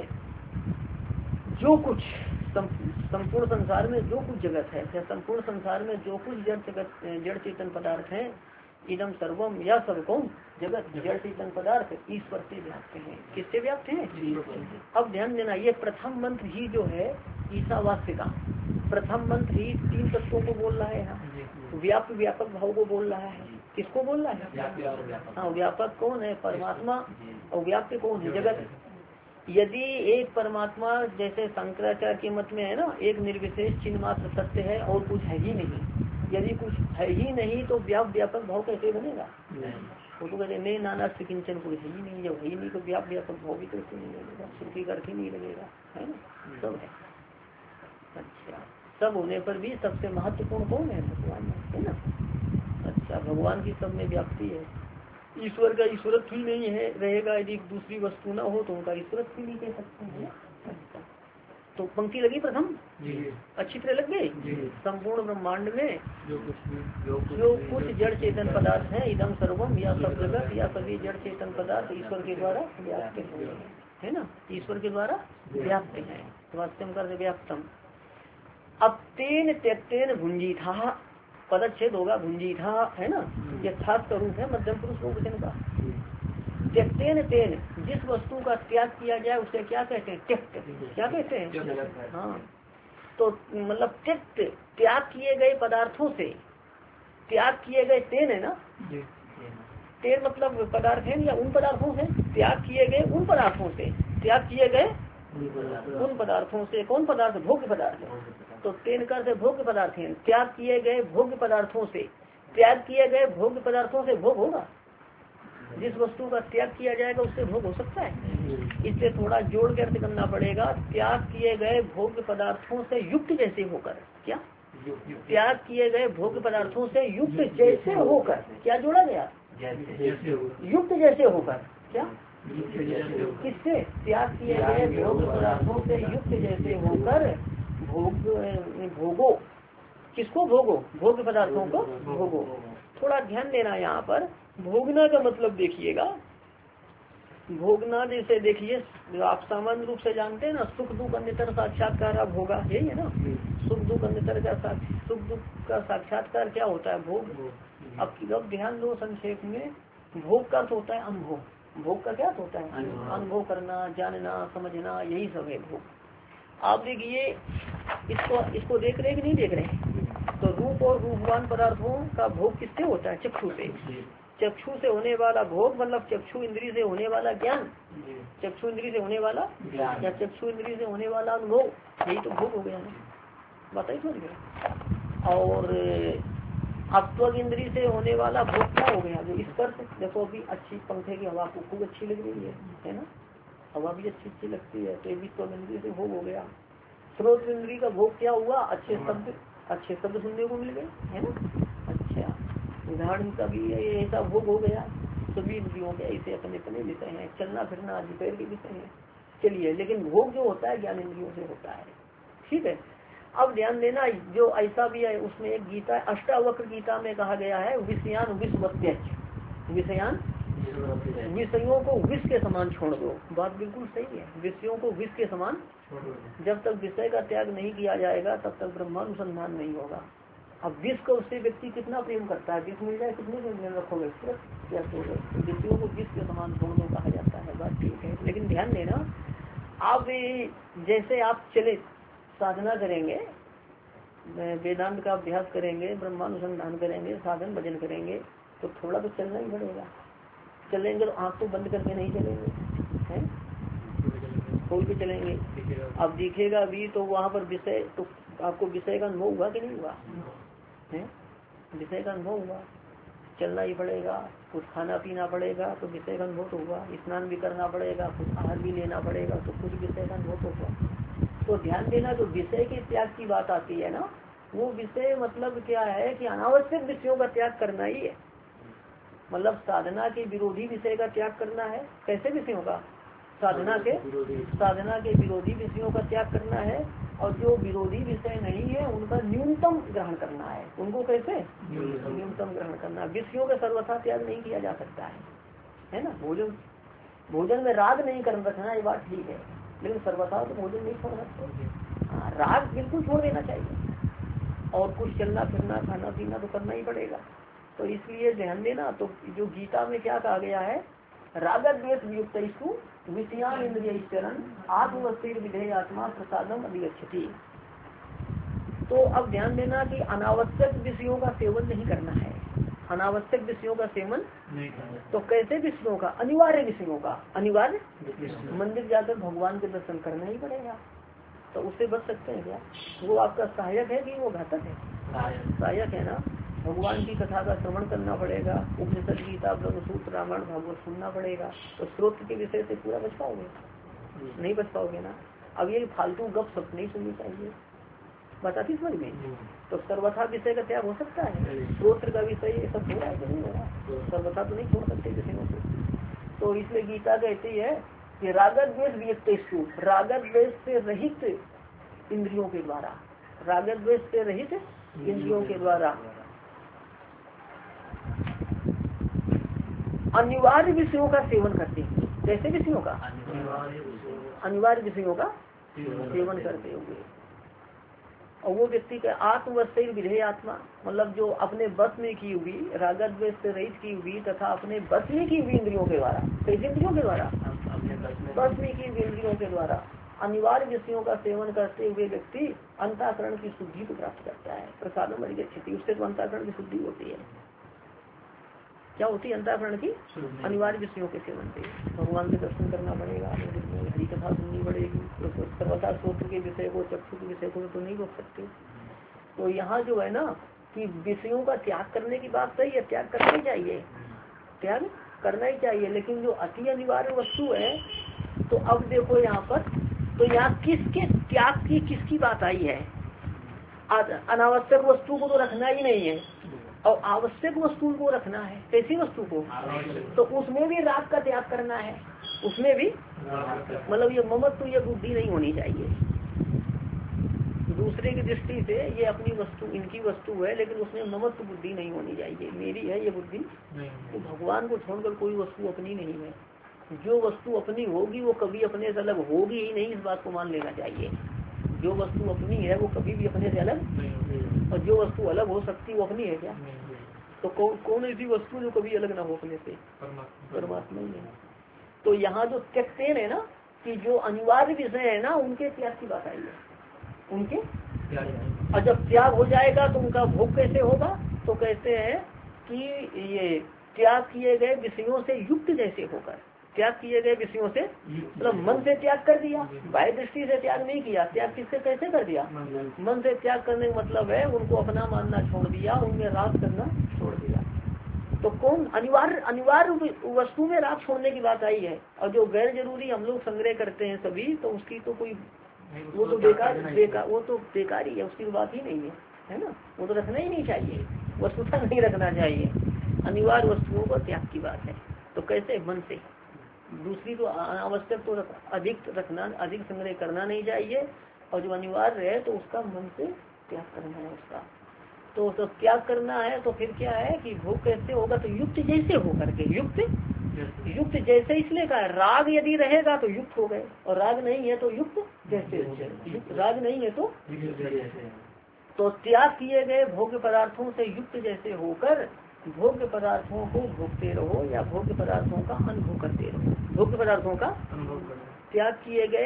जो कुछ, संपूर्ण संसार में जो कुछ जगत है या संपूर्ण संसार में जो कुछ जड़ चेतन पदार्थ है, इदम सर्वम या सब कौन जगत जड़ चेतन पदार्थ ईश्वर से व्याप्त है। किससे व्याप्त है? अब ध्यान देना, ये प्रथम मंत्र ही जो है ईशावास्य का प्रथम मंत्र ही 3 तत्वों को बोल रहा है यहाँ। व्याप्त व्यापक भाव को बोल रहा है। किसको बोल रहा है? हाँ, व्यापक कौन है? परमात्मा। और व्याप्त कौन है? जगत। यदि एक परमात्मा जैसे शंकराचार्य के मत में है ना, एक निर्विशेष चिन्ह मात्र सत्य है और कुछ है ही नहीं, यदि कुछ है ही नहीं तो व्यापक भाव कैसे बनेगा? वो तो कहते नहीं नाना किंचन कुछ है ही नहीं, जब है ही नहीं तो व्यापक भाव भी कैसे नहीं लगेगा? श्रुति का अर्थ ही नहीं लगेगा, है ना? सब है। अच्छा, सब होने पर भी सबसे महत्वपूर्ण कौन है? भगवान है ना। अच्छा, भगवान की सब में व्याप्ति है। ईश्वर का ईश्वरत्व ही नहीं है रहेगा यदि दूसरी वस्तु ना हो तो उनका ईश्वरत्व भी नहीं कह सकते हैं। अच्छा, तो पंक्ति लगी प्रथम अच्छी तरह लग गई। संपूर्ण ब्रह्मांड में जो कुछ जड़ चेतन पदार्थ है, इदम सर्वम या सब जगत या सभी जड़ चेतन पदार्थ ईश्वर के द्वारा व्याप्त है ना, ईश्वर के द्वारा व्याप्त है। वास्तव कर व्याप्तम। अब तेन त्यक्तेन भुंजीथा पदच्छेद होगा, भुंजीथा है ना, ये खास का रूप है मध्यम पुरुष बहुवचन का। त्यक्तेन तेन, जिस वस्तु का त्याग किया जाए उसे क्या कहते हैं? त्यक्त। क्या कहते हैं? हाँ, तो मतलब त्यक्त त्याग किए गए पदार्थों से, त्याग किए गए तेन है ना, तेन मतलब पदार्थ है या उन पदार्थों से, त्याग किए गए उन पदार्थों से, त्याग किए गए उन पदार्थों से। कौन पदार्थ? भोग्य पदार्थ। तो तेन कर से भोग्य पदार्थ है, त्याग किए गए भोग्य पदार्थों से। त्याग किए गए भोग्य पदार्थों से भोग होगा? जिस वस्तु का त्याग किया जाएगा उससे भोग हो सकता है? इससे थोड़ा जोड़ के अर्थ करना पड़ेगा। त्याग किए गए भोग्य पदार्थों से युक्त जैसे होकर, क्या त्याग किए गए भोग्य पदार्थों से युक्त जैसे होकर, क्या जोड़ा गया? युक्त जैसे होकर, क्या किससे? त्याग किए गए भोग्य पदार्थों से युक्त जैसे होकर भोगो। किसको भोगो? भोग्य पदार्थों को भोगो। थोड़ा ध्यान देना यहाँ पर, भोगना का मतलब देखिएगा। भोगना जैसे देखिए, आप सामान्य रूप से जानते हैं ना, सुख दुख अन्यतर साक्षात्कार भोगा, यही है ना। सुख दुख अन्यतर का सुख दुख का साक्षात्कार क्या होता है? भोग। अब ध्यान दो संक्षेप में, भोग का अर्थ होता है अनुभव। भोग का क्या होता है? अनुभव करना, जानना, समझना, यही सब है भोग। आप देखिए इसको देख रहे हैं कि नहीं देख रहे हैं? तो रूप और रूपवान पदार्थों का भोग किससे होता है? चक्षु से। चक्षु से होने वाला भोग मतलब चक्षु इंद्री से होने वाला ज्ञान, चक्षु इंद्री से होने वाला या चक्षु इंद्री से होने वाला अनुभव, यही तो भोग हो गया ना। बताइए समझ गए। और अत्वग इंद्री से होने वाला भोग क्या हो गया? जो स्पर्श। देखो अभी अच्छी पंखे की हवा खूब अच्छी लग रही है ना, हवा भी अच्छी लगती है, तो ये भी त्वग इंद्री से भोग हो गया। श्रोत इंद्री का भोग क्या हुआ? अच्छे शब्द सुनने को मिल गए, है ना। अच्छा, उदाहरण का भी ऐसा भोग हो गया। सभी इंद्रियों के ऐसे अपने अपने विषय हैं, चलना फिरना दोपहर के विषय है। चलिए, लेकिन भोग जो होता है ज्ञान इंद्रियों से होता है, ठीक है। अब ध्यान देना, जो ऐसा भी है उसमें एक गीता, अष्टावक्र गीता में कहा गया है, विषयान विषवत्यच, विषयान विषयों को विष के समान छोड़ दो। बात बिल्कुल सही है, विषयों को विष के समान। जब तक विषय का त्याग नहीं किया जाएगा तब तक ब्रह्मानुसंधान नहीं होगा। अब विष को उससे व्यक्ति कितना प्रेम करता है, विष मिल जाए कितने दिन रखोगे? क्या विषयों को विष के समान छोड़ दो कहा जाता है। बात ठीक है, लेकिन ध्यान देना, आप जैसे आप चले साधना करेंगे, वेदांत का अभ्यास करेंगे, ब्रह्मानुसंधान करेंगे, साधन भजन करेंगे, तो थोड़ा तो चलना ही पड़ेगा। चलेंगे तो आँख तो बंद करके नहीं चलेंगे, हैं, खोल के चलेंगे। अब दिखेगा भी तो वहाँ पर विषय, तो आपको विषय का अनुभव हुआ कि नहीं हुआ? है, विषय का अनुभव हुआ, चलना ही पड़ेगा, कुछ खाना पीना पड़ेगा, तो विषय का अनुभव तो हुआ। स्नान भी करना पड़ेगा, कुछ आहार भी लेना पड़ेगा, तो कुछ विषय का अनुभव तो हुआ। तो ध्यान देना, जो विषय के त्याग की बात आती है ना, वो विषय मतलब क्या है कि अनावश्यक विषयों का त्याग करना ही है। मतलब साधना के विरोधी विषय का त्याग करना है। कैसे विषयों का? साधना के विरोधी विषयों का त्याग करना है, और जो विरोधी विषय नहीं है उनका न्यूनतम ग्रहण करना है। उनको कैसे? न्यूनतम ग्रहण करना। विषयों का सर्वथा त्याग नहीं किया जा सकता है ना। भोजन में राग नहीं कर रखना, ये बात ठीक है, लेकिन सर्वथा तो भोजन नहीं छोड़ सकते। राग बिल्कुल छोड़ देना चाहिए, और कुछ चलना फिरना खाना पीना तो करना ही पड़ेगा। तो इसलिए ध्यान देना। तो जो गीता में क्या कहा गया है, रागद्वेष वियुक्तैषु विषयान इंद्रिय चरण आत्मवस्तिर विधेय आत्मा प्रसादम अधिगच्छति। तो अब ध्यान देना कि अनावश्यक विषयों का सेवन नहीं करना है, अनावश्यक विषयों का सेवन नहीं करना। तो कैसे विषयों का, अनिवार्य विषयों का, अनिवार्य मंदिर जाकर भगवान के दर्शन करना ही पड़ेगा। तो उससे बच सकते हैं क्या? वो आपका सहायक है कि वो घातक है? सहायक है ना। भगवान की कथा का श्रवण करना पड़ेगा, उपनिषद गीता ब्रह्मसूत्र रामायण भागवत सुनना पड़ेगा। तो स्रोत के विषय से पूरा बच पाओगे? नहीं बच पाओगे ना। अब ये फालतू गप सप नहीं सुननी चाहिए, बताती समझ में। तो सर्वथा विषय का त्याग हो सकता है? स्रोत्र का विषय ये सब हो रहा है कि नहीं हो रहा? सर्वथा तो नहीं छोड़ सकते विषयों से। तो इसलिए गीता कहती है कि रागद्वेष वियुक्तेषु, रागद्वेष से रहित इंद्रियों के द्वारा, रागद्वेष से रहित इंद्रियों के द्वारा अनिवार्य विषयों का सेवन करते हैं। कैसे विषयों का? अनिवार्य विषयों का सेवन करते हुए। और वो व्यक्ति का आत्मवस्तिर विधेय आत्मा, मतलब जो अपने बस में की हुई, रागद्वेष से रहित की हुई तथा अपने बस में की हुई इंद्रियों के द्वारा, कैसे इंद्रियों के द्वारा? बस में की हुई इंद्रियों के द्वारा अनिवार्य विषयों का सेवन करते हुए व्यक्ति अंतःकरण की शुद्धि को प्राप्त करता है। प्रसादम अधिगच्छति, उससे तो अंतःकरण की शुद्धि होती है। क्या होती है अंतःकरण की? अनिवार्य विषयों के सेवन से भगवान के दर्शन करना पड़ेगा, हरि कथा सुननी पड़ेगी। तो सर्वथा स्रोत्र के विषय को, चक्षु के विषय को तो नहीं रोक सकते। तो यहाँ जो है ना कि विषयों का त्याग करने की बात सही है, त्याग करना ही चाहिए, त्याग करना ही चाहिए। लेकिन जो अति अनिवार्य वस्तु है, तो अब देखो यहाँ पर, तो यहाँ किसके त्याग की किसकी बात आई है? अनावश्यक वस्तु को तो रखना ही नहीं है और आवश्यक वस्तु को रखना है। कैसी वस्तु को? तो उसमें भी राग का त्याग करना है, उसमें भी मतलब ये ममत्व, ये बुद्धि नहीं होनी चाहिए। दूसरे की दृष्टि से ये अपनी वस्तु, इनकी वस्तु है, लेकिन उसमें ममत्व बुद्धि नहीं होनी चाहिए, मेरी है ये बुद्धि। तो भगवान को छोड़कर कोई वस्तु अपनी नहीं है। जो वस्तु अपनी होगी वो कभी अपने से अलग होगी ही नहीं, इस बात को मान लेना चाहिए। जो वस्तु अपनी है वो कभी भी अपने से अलग, और जो वस्तु अलग हो सकती है वो अपनी है क्या? तो कौन ऐसी वस्तु जो कभी अलग ना हो अपने से? परमात्मा ही है। तो यहाँ जो त्यक्तेन है ना, कि जो अनिवार्य विषय है ना, उनके त्याग की बात आई है, उनके। और जब त्याग हो जाएगा तो उनका भोग कैसे होगा? तो कहते हैं कि ये त्याग किए गए विषयों से युक्त जैसे होकर, त्याग किए गए विषयों से, मतलब मन से त्याग कर दिया, बाह्य दृष्टि से त्याग नहीं किया। त्याग किससे कैसे कर दिया? मन से त्याग करने का मतलब है उनको अपना मानना छोड़ दिया, उनमें राग करना छोड़ दिया। तो कौन अनिवार्य वस्तु में राग छोड़ने की बात आई है। और जो गैर जरूरी हम लोग संग्रह करते हैं सभी, तो उसकी तो कोई, वो तो बेकार वो तो बेकार ही है, उसकी बात ही नहीं है ना। वो तो रखना ही नहीं चाहिए, वस्तुतः नहीं रखना चाहिए। अनिवार्य वस्तुओं को त्याग की बात है। तो कैसे? मन से। दूसरी तो अनावश्यक तो अधिक रखना, अधिक संग्रह करना नहीं चाहिए, और जो अनिवार्य है तो उसका मन से त्याग करना है उसका। तो त्याग करना है तो फिर क्या है कि भोग कैसे होगा? तो युक्त जैसे हो करके, युक्त जैसे इसलिए कहा, राग यदि रहेगा तो युक्त हो गए, और राग नहीं है तो युक्त जैसे हो गए। राग नहीं है तो त्याग किए गए भोग्य पदार्थों से युक्त जैसे होकर भोग्य पदार्थों को भोगते रहो, या भोग्य पदार्थों का अनुभव करते रहो। भोग्य पदार्थों का त्याग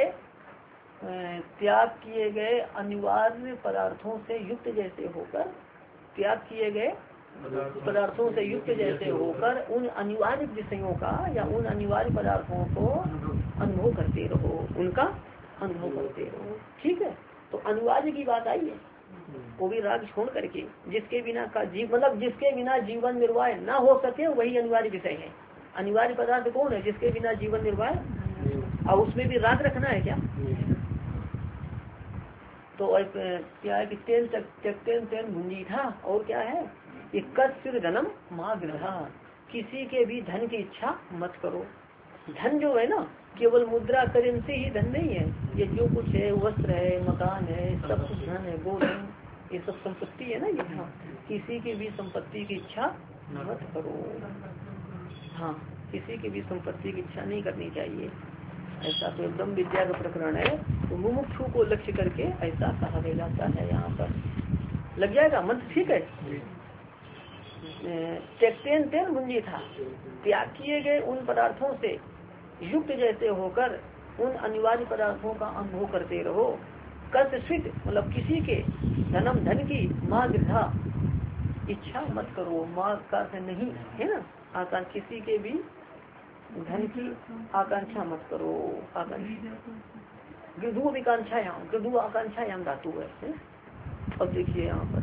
किए गए अनिवार्य पदार्थों से युक्त जैसे होकर, त्याग किए गए पदार्थों से युक्त जैसे होकर उन अनिवार्य विषयों का या उन अनिवार्य पदार्थों को अनुभव करते रहो, उनका अनुभव करते रहो। ठीक है। तो अनिवार्य की बात आई है, वो भी राग छोड़ करके, जिसके बिना का मतलब जिसके बिना जीवन निर्वाह न हो सके वही अनिवार्य विषय है। अनिवार्य पदार्थ कौन है? जिसके बिना जीवन निर्वाह, और उसमें भी राग रखना है क्या? तो क्या है कि तेन भूंजी था, और क्या है कि कस्य धनम महागृहा, किसी के भी धन की इच्छा मत करो। धन जो है ना, केवल मुद्रा करेंसी ही धन नहीं है, ये जो कुछ है, वस्त्र है, मकान है, सब कुछ धन है, गोधन, ये सब संपत्ति है ना। ये किसी की भी संपत्ति की इच्छा मत करो। हाँ, किसी की भी संपत्ति की इच्छा नहीं करनी चाहिए। ऐसा तो एकदम विद्या का प्रकरण है। तो मुमुक्षु को लक्ष्य करके ऐसा कहा जाता है। यहाँ पर लग जाएगा मंत्र, ठीक है। त्यक्तेन तेन भुंजी था, त्याग किए गए उन पदार्थों से युक्त जैसे होकर उन अनिवार्य पदार्थों का अनुभव करते रहो। कष्ट मतलब किसी के धनम धन की माँ वृद्धा इच्छा मत करो। माँ का नहीं है ना, आकांक्षा किसी के भी धन की आकांक्षा मत करो। गृधु विकांक्षायाम, गृधु आकांक्षायाम धातु है। अब देखिए यहाँ पर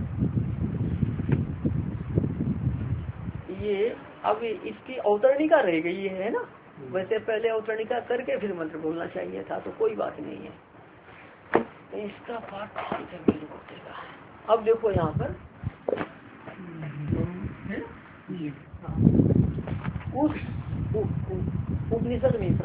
ये अब इसकी अवतरणिका रह गई है ना। वैसे पहले अवतरणिका करके फिर मंत्र बोलना चाहिए था, तो कोई बात नहीं है, तो इसका पाठ ठीक है बिल्कुल होगा। अब देखो यहाँ पर उस उपनिषद में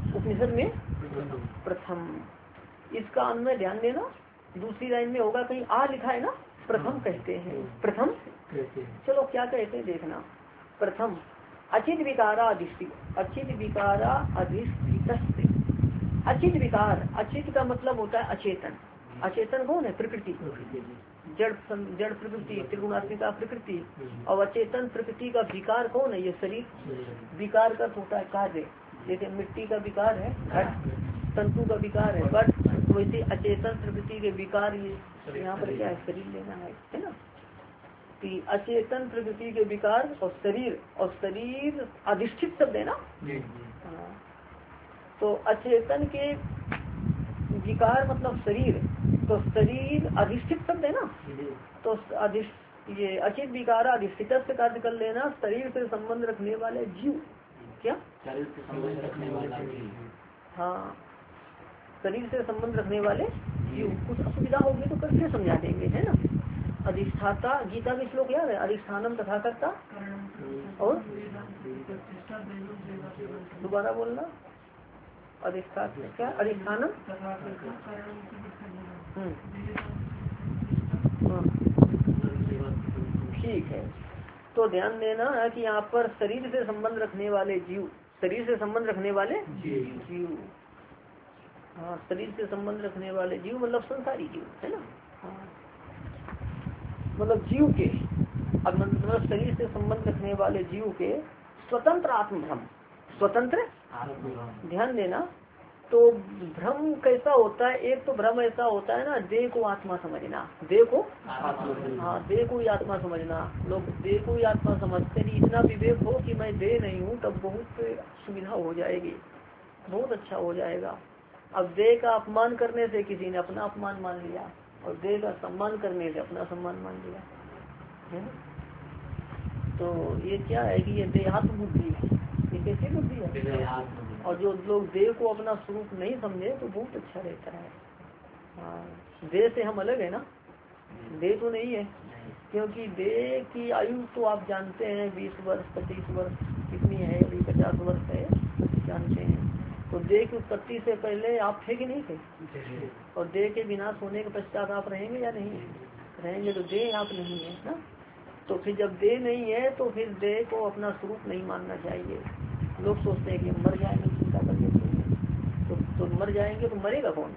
प्रथम इसका अन्वय ध्यान देना। दूसरी लाइन में होगा, कहीं आ लिखा है ना, प्रथम कहते हैं। प्रथम चलो क्या कहते हैं देखना। प्रथम अचित विकारा अधिष्ठित, अचित विकारा अधिष्ठित। अचित विकार, अचित का मतलब होता है अचेतन। अचेतन कौन है? प्रकृति, जड़ प्रकृति, त्रिगुणात्मिका प्रकृति। और अचेतन प्रकृति का विकार कौन है? ये शरीर। विकार का होता है कार्य, जैसे मिट्टी का विकार है घट, तंतु का विकार है पट, वैसे अचेतन प्रकृति के विकार ये यहाँ पर क्या है? शरीर लेना है ना। कि अचेतन प्रकृति के विकार और शरीर अधिष्ठित शब्द है ना। तो अचेतन के विकार मतलब शरीर, तो शरीर अधिष्ठित शब्द है ना। तो ये अचित विकार अधिष्ठित से कार्य कर लेना, शरीर से संबंध रखने वाले जीव। क्या? शरीर से संबंध रखने वाला जीव। हाँ, शरीर से संबंध रखने वाले जीव। कुछ असुविधा होगी तो कैसे समझा देंगे, है ना। अधिष्ठाता, गीता के श्लोक याद है? अधिष्ठानम तथा कर्ता, और दोबारा बोलना। अधिष्ठाता क्या? अधिष्ठानम। ठीक है, तो ध्यान देना है कि यहाँ पर शरीर से संबंध रखने वाले जीव, शरीर से संबंध रखने वाले जीव। हाँ, शरीर से संबंध रखने वाले जीव मतलब संसारी जीव, है ना। हाँ, मतलब जीव के, अब मतलब शरीर से संबंध रखने वाले जीव के स्वतंत्र आत्मभ्रम। स्वतंत्र ध्यान देना। तो भ्रम कैसा होता है? एक तो भ्रम ऐसा होता है ना, देह को आत्मा समझना, देह को हाँ देह को ही आत्मा समझना। लोग देह को ही आत्मा समझते हैं। इतना विवेक हो कि मैं देह नहीं हूँ, तब बहुत सुविधा हो जाएगी, बहुत अच्छा हो जाएगा। अब देह का अपमान करने से किसी ने अपना अपमान मान लिया, और देह का सम्मान करने से अपना सम्मान मान लिया, है ना। तो ये क्या है कि ये देहात्म बुद्धि है। ये कैसी बुद्धि है? और जो लोग देह को अपना स्वरूप नहीं समझे तो बहुत अच्छा रहता है। हाँ, देह से हम अलग है ना, देह तो नहीं है, क्योंकि देह की आयु तो आप जानते हैं 20 वर्ष 25 वर्ष कितनी है, अभी 50 वर्ष है, जानते हैं। तो देह की उत्पत्ति से पहले आप थे कि नहीं थे? और देह के विनाश होने के पश्चात आप रहेंगे या नहीं रहेंगे? तो देह आप नहीं है ना। तो फिर जब देह नहीं है तो फिर देह को अपना स्वरूप नहीं मानना चाहिए। लोग सोचते हैं कि हम मर जाएंगे, चिंता कर लेते हैं। तो मर जाएंगे तो मरेगा कौन?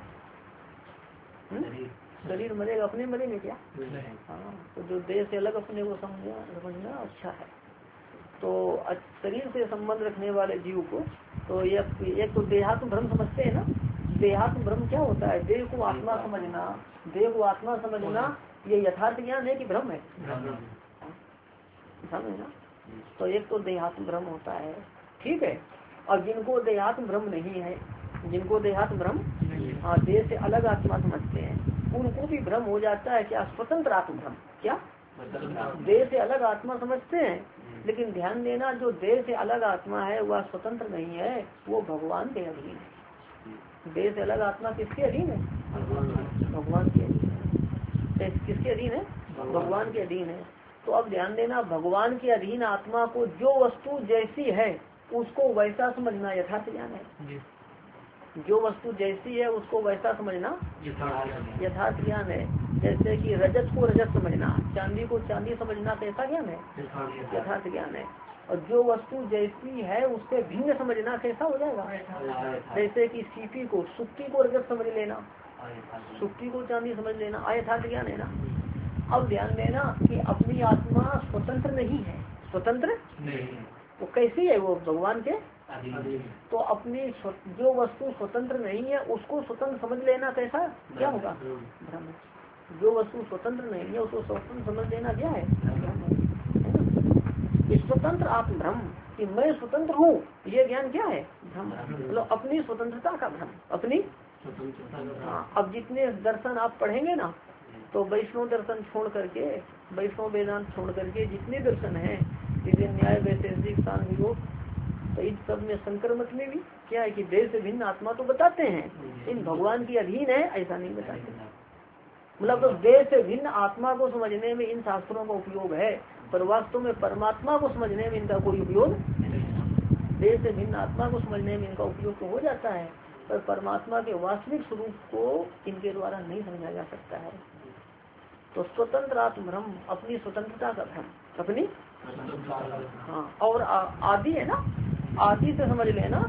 शरीर मरेगा, अपने मरेंगे क्या? हाँ, तो जो देह से अलग अपने को समझना अच्छा है। तो शरीर से संबंध रखने वाले जीव को, तो एक तो देहात्म भ्रम समझते हैं ना। देहात्म भ्रम क्या होता है? देह को आत्मा समझना। देह को आत्मा समझना ये यथार्थ ज्ञान है कि भ्रम है? भ्रम है ना। तो एक तो देहात्म भ्रम होता है, ठीक है। और जिनको देहात्म भ्रम नहीं है, जिनको देहात्म भ्रम हाँ देह से अलग आत्मा समझते हैं, उनको भी भ्रम हो जाता है। क्या? स्वतंत्र आत्म भ्रम। क्या? देह से अलग आत्मा समझते हैं, लेकिन ध्यान देना, जो देह से अलग आत्मा है वह स्वतंत्र नहीं है, वो भगवान के अधीन है। देह से अलग आत्मा किसके अधीन है? भगवान के अधीन है। किसके अधीन है? भगवान के अधीन है। तो अब ध्यान देना, भगवान के अधीन आत्मा को जो वस्तु जैसी है उसको वैसा समझना यथार्थ ज्ञान है। जो वस्तु जैसी है उसको वैसा समझना यथार्थ ज्ञान है। जैसे कि रजत को रजत समझना, चांदी को चांदी समझना कैसा ज्ञान है? यथार्थ ज्ञान है। और जो वस्तु जैसी है उससे भिन्न समझना कैसा हो जाएगा? जैसे कि सीपी को सुक्ति को रजत समझ लेना, सुक्ति को चांदी समझ लेना, अयथार्थ ज्ञान है ना। अब ध्यान देना कि अपनी आत्मा स्वतंत्र नहीं है, स्वतंत्र नहीं, वो कैसी है, वो भगवान के। अधीन। तो अपनी जो वस्तु स्वतंत्र नहीं है उसको स्वतंत्र समझ लेना कैसा क्या होगा, भ्रम। जो वस्तु स्वतंत्र नहीं है उसको स्वतंत्र समझ लेना क्या है, भ्रम है ना। स्वतंत्र आत्म भ्रम कि मैं स्वतंत्र हूँ, ये ज्ञान क्या है, भ्रम। मतलब अपनी स्वतंत्रता का भ्रम, अपनी। हाँ, अब जितने दर्शन आप पढ़ेंगे ना, तो वैष्णव दर्शन छोड़ करके, वैष्णव वेदांत छोड़ करके जितने दर्शन हैं, जैसे न्याय वैशेषिक सांख्य योग, तो इन सब में शंकर मत में भी क्या है कि देह से भिन्न आत्मा तो बताते हैं, इन भगवान की अधीन है ऐसा नहीं बताते। मतलब तो देह से भिन्न आत्मा को समझने में इन शास्त्रों का उपयोग है, पर वास्तव में परमात्मा को समझने में इनका कोई उपयोग नहीं। देह से भिन्न आत्मा को समझने में इनका उपयोग तो हो जाता है, पर परमात्मा के वास्तविक स्वरूप को इनके द्वारा नहीं समझा जा सकता है। तो स्वतंत्र आत्म भ्रम, अपनी स्वतंत्रता का भ्रम, अपनी। हाँ, और आदि है ना, आदि से समझ लेना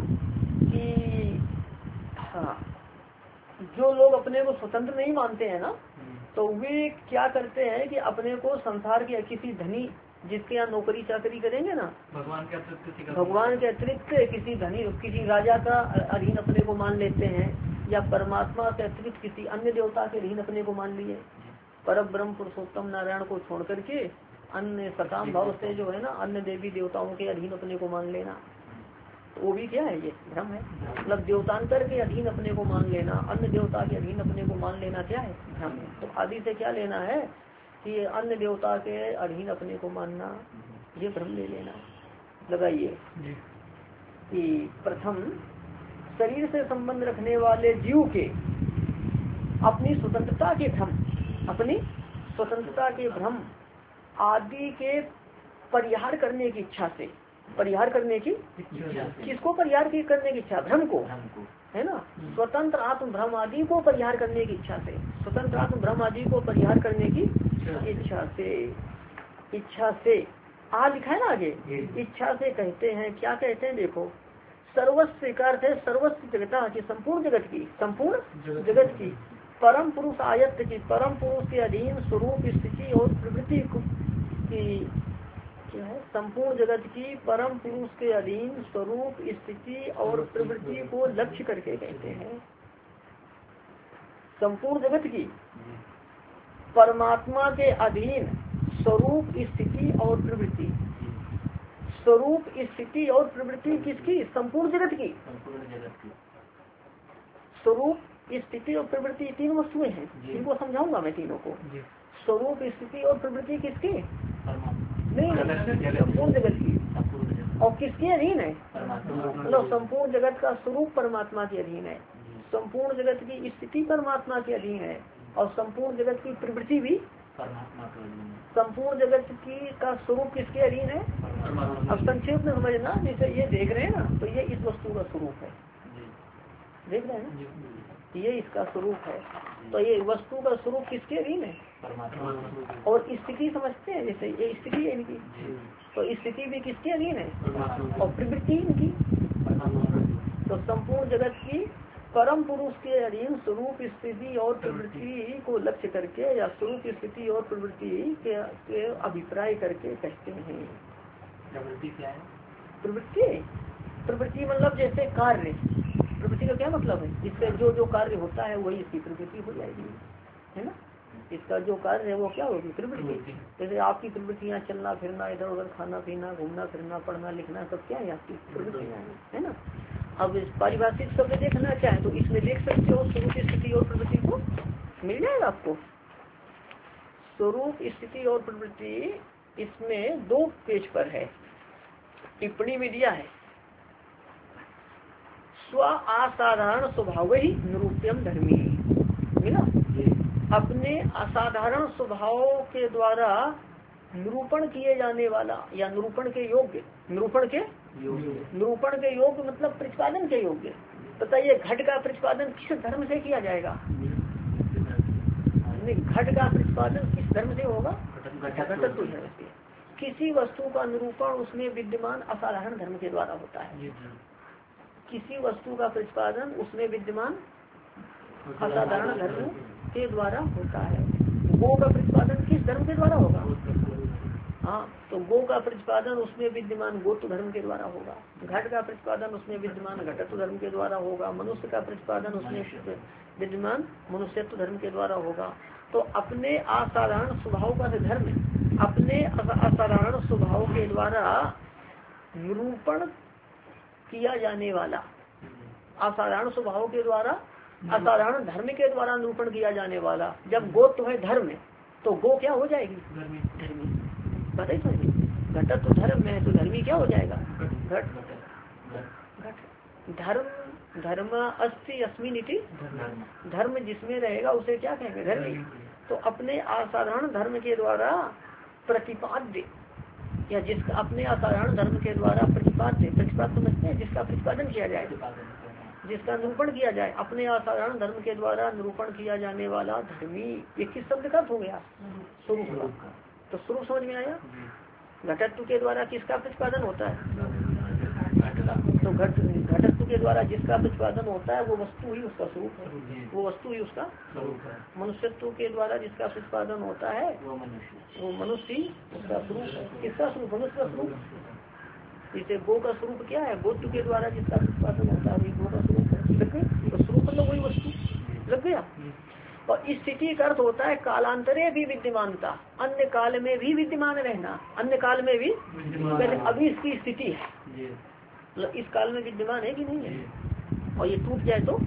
कि हाँ, जो लोग अपने को स्वतंत्र नहीं मानते हैं ना, तो वे क्या करते हैं कि अपने को संसार के किसी धनी, जिसके यहाँ नौकरी चाकरी करेंगे ना, भगवान के अतिरिक्त किसी धनी, किसी राजा का अधीन अपने को मान लेते हैं, या परमात्मा के अतिरिक्त किसी अन्य देवता के अधीन अपने को मान लिए। पर ब्रह्म पुरुषोत्तम नारायण को छोड़ करके अन्य सकाम भाव से जो है ना, अन्य देवी देवताओं के अधीन अपने को मान लेना, तो वो भी क्या है, ये भ्रम है। मतलब देवतांतर के अधीन अपने को मान लेना, अन्य देवता के अधीन अपने को मान लेना क्या है, भ्रम है। तो आदि से क्या लेना है कि अन्य देवता के अधीन अपने को मानना, ये भ्रम ले लेना। लगाइए कि प्रथम शरीर से संबंध रखने वाले जीव के अपनी स्वतंत्रता के भ्रम, अपनी स्वतंत्रता के भ्रम आदि के परिहार करने की इच्छा से, परिहार करने की, किसको परिहार करने की इच्छा, भ्रम को, है ना। स्वतंत्र आत्म भ्रम आदि को परिहार करने की इच्छा से, स्वतंत्र आत्म भ्रम आदि को परिहार करने की इच्छा से आ लिखा है ना आगे, इच्छा से कहते हैं, क्या कहते हैं देखो, सर्वस्व स्वीकार है, सर्वस्व जगता की, संपूर्ण जगत की, संपूर्ण जगत की परम पुरुष आयत्त की, परम पुरुष के अधीन स्वरूप स्थिति और प्रवृत्ति की, क्या है, संपूर्ण जगत की परम पुरुष के अधीन स्वरूप स्थिति और प्रवृत्ति को लक्ष्य करके कहते हैं। संपूर्ण जगत की परमात्मा के अधीन स्वरूप स्थिति और प्रवृत्ति, स्वरूप स्थिति और प्रवृत्ति किसकी, संपूर्ण जगत की। स्वरूप स्थिति और प्रवृत्ति तीन वस्तुएं हैं, इनको समझाऊंगा मैं तीनों को। स्वरूप स्थिति और प्रवृत्ति किसकी, नहीं, संपूर्ण जगत की। और किसके अधीन है, मतलब संपूर्ण जगत का स्वरूप परमात्मा के अधीन है, संपूर्ण जगत की स्थिति परमात्मा के अधीन है, और संपूर्ण जगत की प्रवृत्ति भी परमात्मा के अधीन है। संपूर्ण जगत की का स्वरूप किसके अधीन है, अब संक्षेप में समझना, जैसे ये देख रहे हैं ना, तो ये इस वस्तु का स्वरूप है, देख रहे हैं ना, ये इसका स्वरूप है। तो ये वस्तु का स्वरूप किसके अधीन है, परमात्मा। और स्थिति समझते हैं, जैसे ये स्थिति है इनकी, तो स्थिति भी किसके अधीन है, और प्रवृत्ति इनकी। तो संपूर्ण जगत की परम पुरुष के अधीन स्वरूप स्थिति और प्रवृत्ति को लक्ष्य करके, या स्वरूप स्थिति और प्रवृत्ति के अभिप्राय करके कहते हैं। प्रवृत्ति क्या है, प्रवृत्ति मतलब जैसे कार्य, प्रवृत्ति का क्या मतलब है, इससे जो जो कार्य होता है वही इसकी प्रवृत्ति हो जाएगी, है ना। इसका जो कार्य है वो क्या होगी, प्रवृत्ति। जैसे आपकी प्रवृत्तियाँ चलना फिरना, इधर उधर खाना पीना, घूमना फिरना, पढ़ना लिखना, सब क्या है आपकी प्रवृत्तियाँ, है ना। अब इस पारिभाषिक शब्द देखना चाहे तो इसमें देख सकते हो, स्वरूप स्थिति और प्रवृत्ति को मिल जाएगा आपको। स्वरूप स्थिति और प्रवृत्ति इसमें 2 पेज पर है, टिप्पणी में दिया है। स्व असाधारण स्वभाव ही निरूप्यम धर्मी, मिला। अपने असाधारण स्वभाव के द्वारा निरूपण किए जाने वाला, या निरूपण के योग्य, निरूपण के योग्य मतलब प्रतिपादन के योग्य। बताइए घट का प्रतिपादन किस धर्म से किया जाएगा, घट का प्रतिपादन किस धर्म से होगा, घटत्व धर्म से। किसी वस्तु का निरूपण उसमें विद्यमान असाधारण धर्म के द्वारा होता है, किसी वस्तु का प्रतिपादन उसमें विद्यमान असाधारण धर्म के द्वारा होता है। गो का प्रतिपादन किस धर्म के द्वारा होगा, हाँ, तो गो का प्रतिपादन उसमें विद्यमान गोत्व धर्म के द्वारा होगा, घट का प्रतिपादन उसमें विद्यमान घटत्व धर्म के द्वारा होगा, मनुष्य का प्रतिपादन उसमें विद्यमान मनुष्यत्व धर्म के द्वारा होगा। तो अपने असाधारण स्वभाव का धर्म, अपने असाधारण स्वभाव के द्वारा निरूपण किया जाने वाला, असाधारण स्वभाव के द्वारा असाधारण धर्म के द्वारा निरूपण किया जाने वाला, जब गोत्व है धर्म तो गो क्या हो जाएगी? धर्मी। पता ही समझे, घटत तो धर्म में है तो धर्मी क्या हो जाएगा? घट। धर्म धर्म अस्ति अस्मिन इति, धर्म जिसमें रहेगा उसे क्या कहेंगे? धर्मी। तो अपने असाधारण धर्म के द्वारा प्रतिपाद्य, या जिसका अपने असाधारण धर्म के द्वारा प्रतिपाद्य, प्रतिपाद समझते हैं जिसका प्रतिपादन किया जाए, जिसका निरूपण किया जाए, अपने असाधारण धर्म के द्वारा निरूपण किया जाने वाला धर्मी। ये किस शब्द का हो गया? स्वरूप। तो स्वरूप समझ में आया। घटत्व के द्वारा किसका प्रतिपादन होता है? तो घटत्व के द्वारा जिसका प्रतिपादन होता है वो वस्तु ही उसका स्वरूप है, वो वस्तु ही उसका स्वरूप है। मनुष्यत्व के द्वारा जिसका प्रतिपादन होता है वो मनुष्य ही उसका स्वरूप है। किसका स्वरूप? मनुष्य का स्वरूप। जैसे गो का स्वरूप क्या है? गोत्व के द्वारा जिसका प्रतिपादन होता है गो का स्वरूप है। तो स्वरूप मतलब वही वस्तु। लग गया। और इस स्थिति का अर्थ होता है कालांतरे भी विद्यमानता, अन्य काल में भी विद्यमान रहना, अन्य काल में भी। अभी इसकी स्थिति है, मतलब इस काल में विद्यमान है कि नहीं है, और ये टूट जाए तो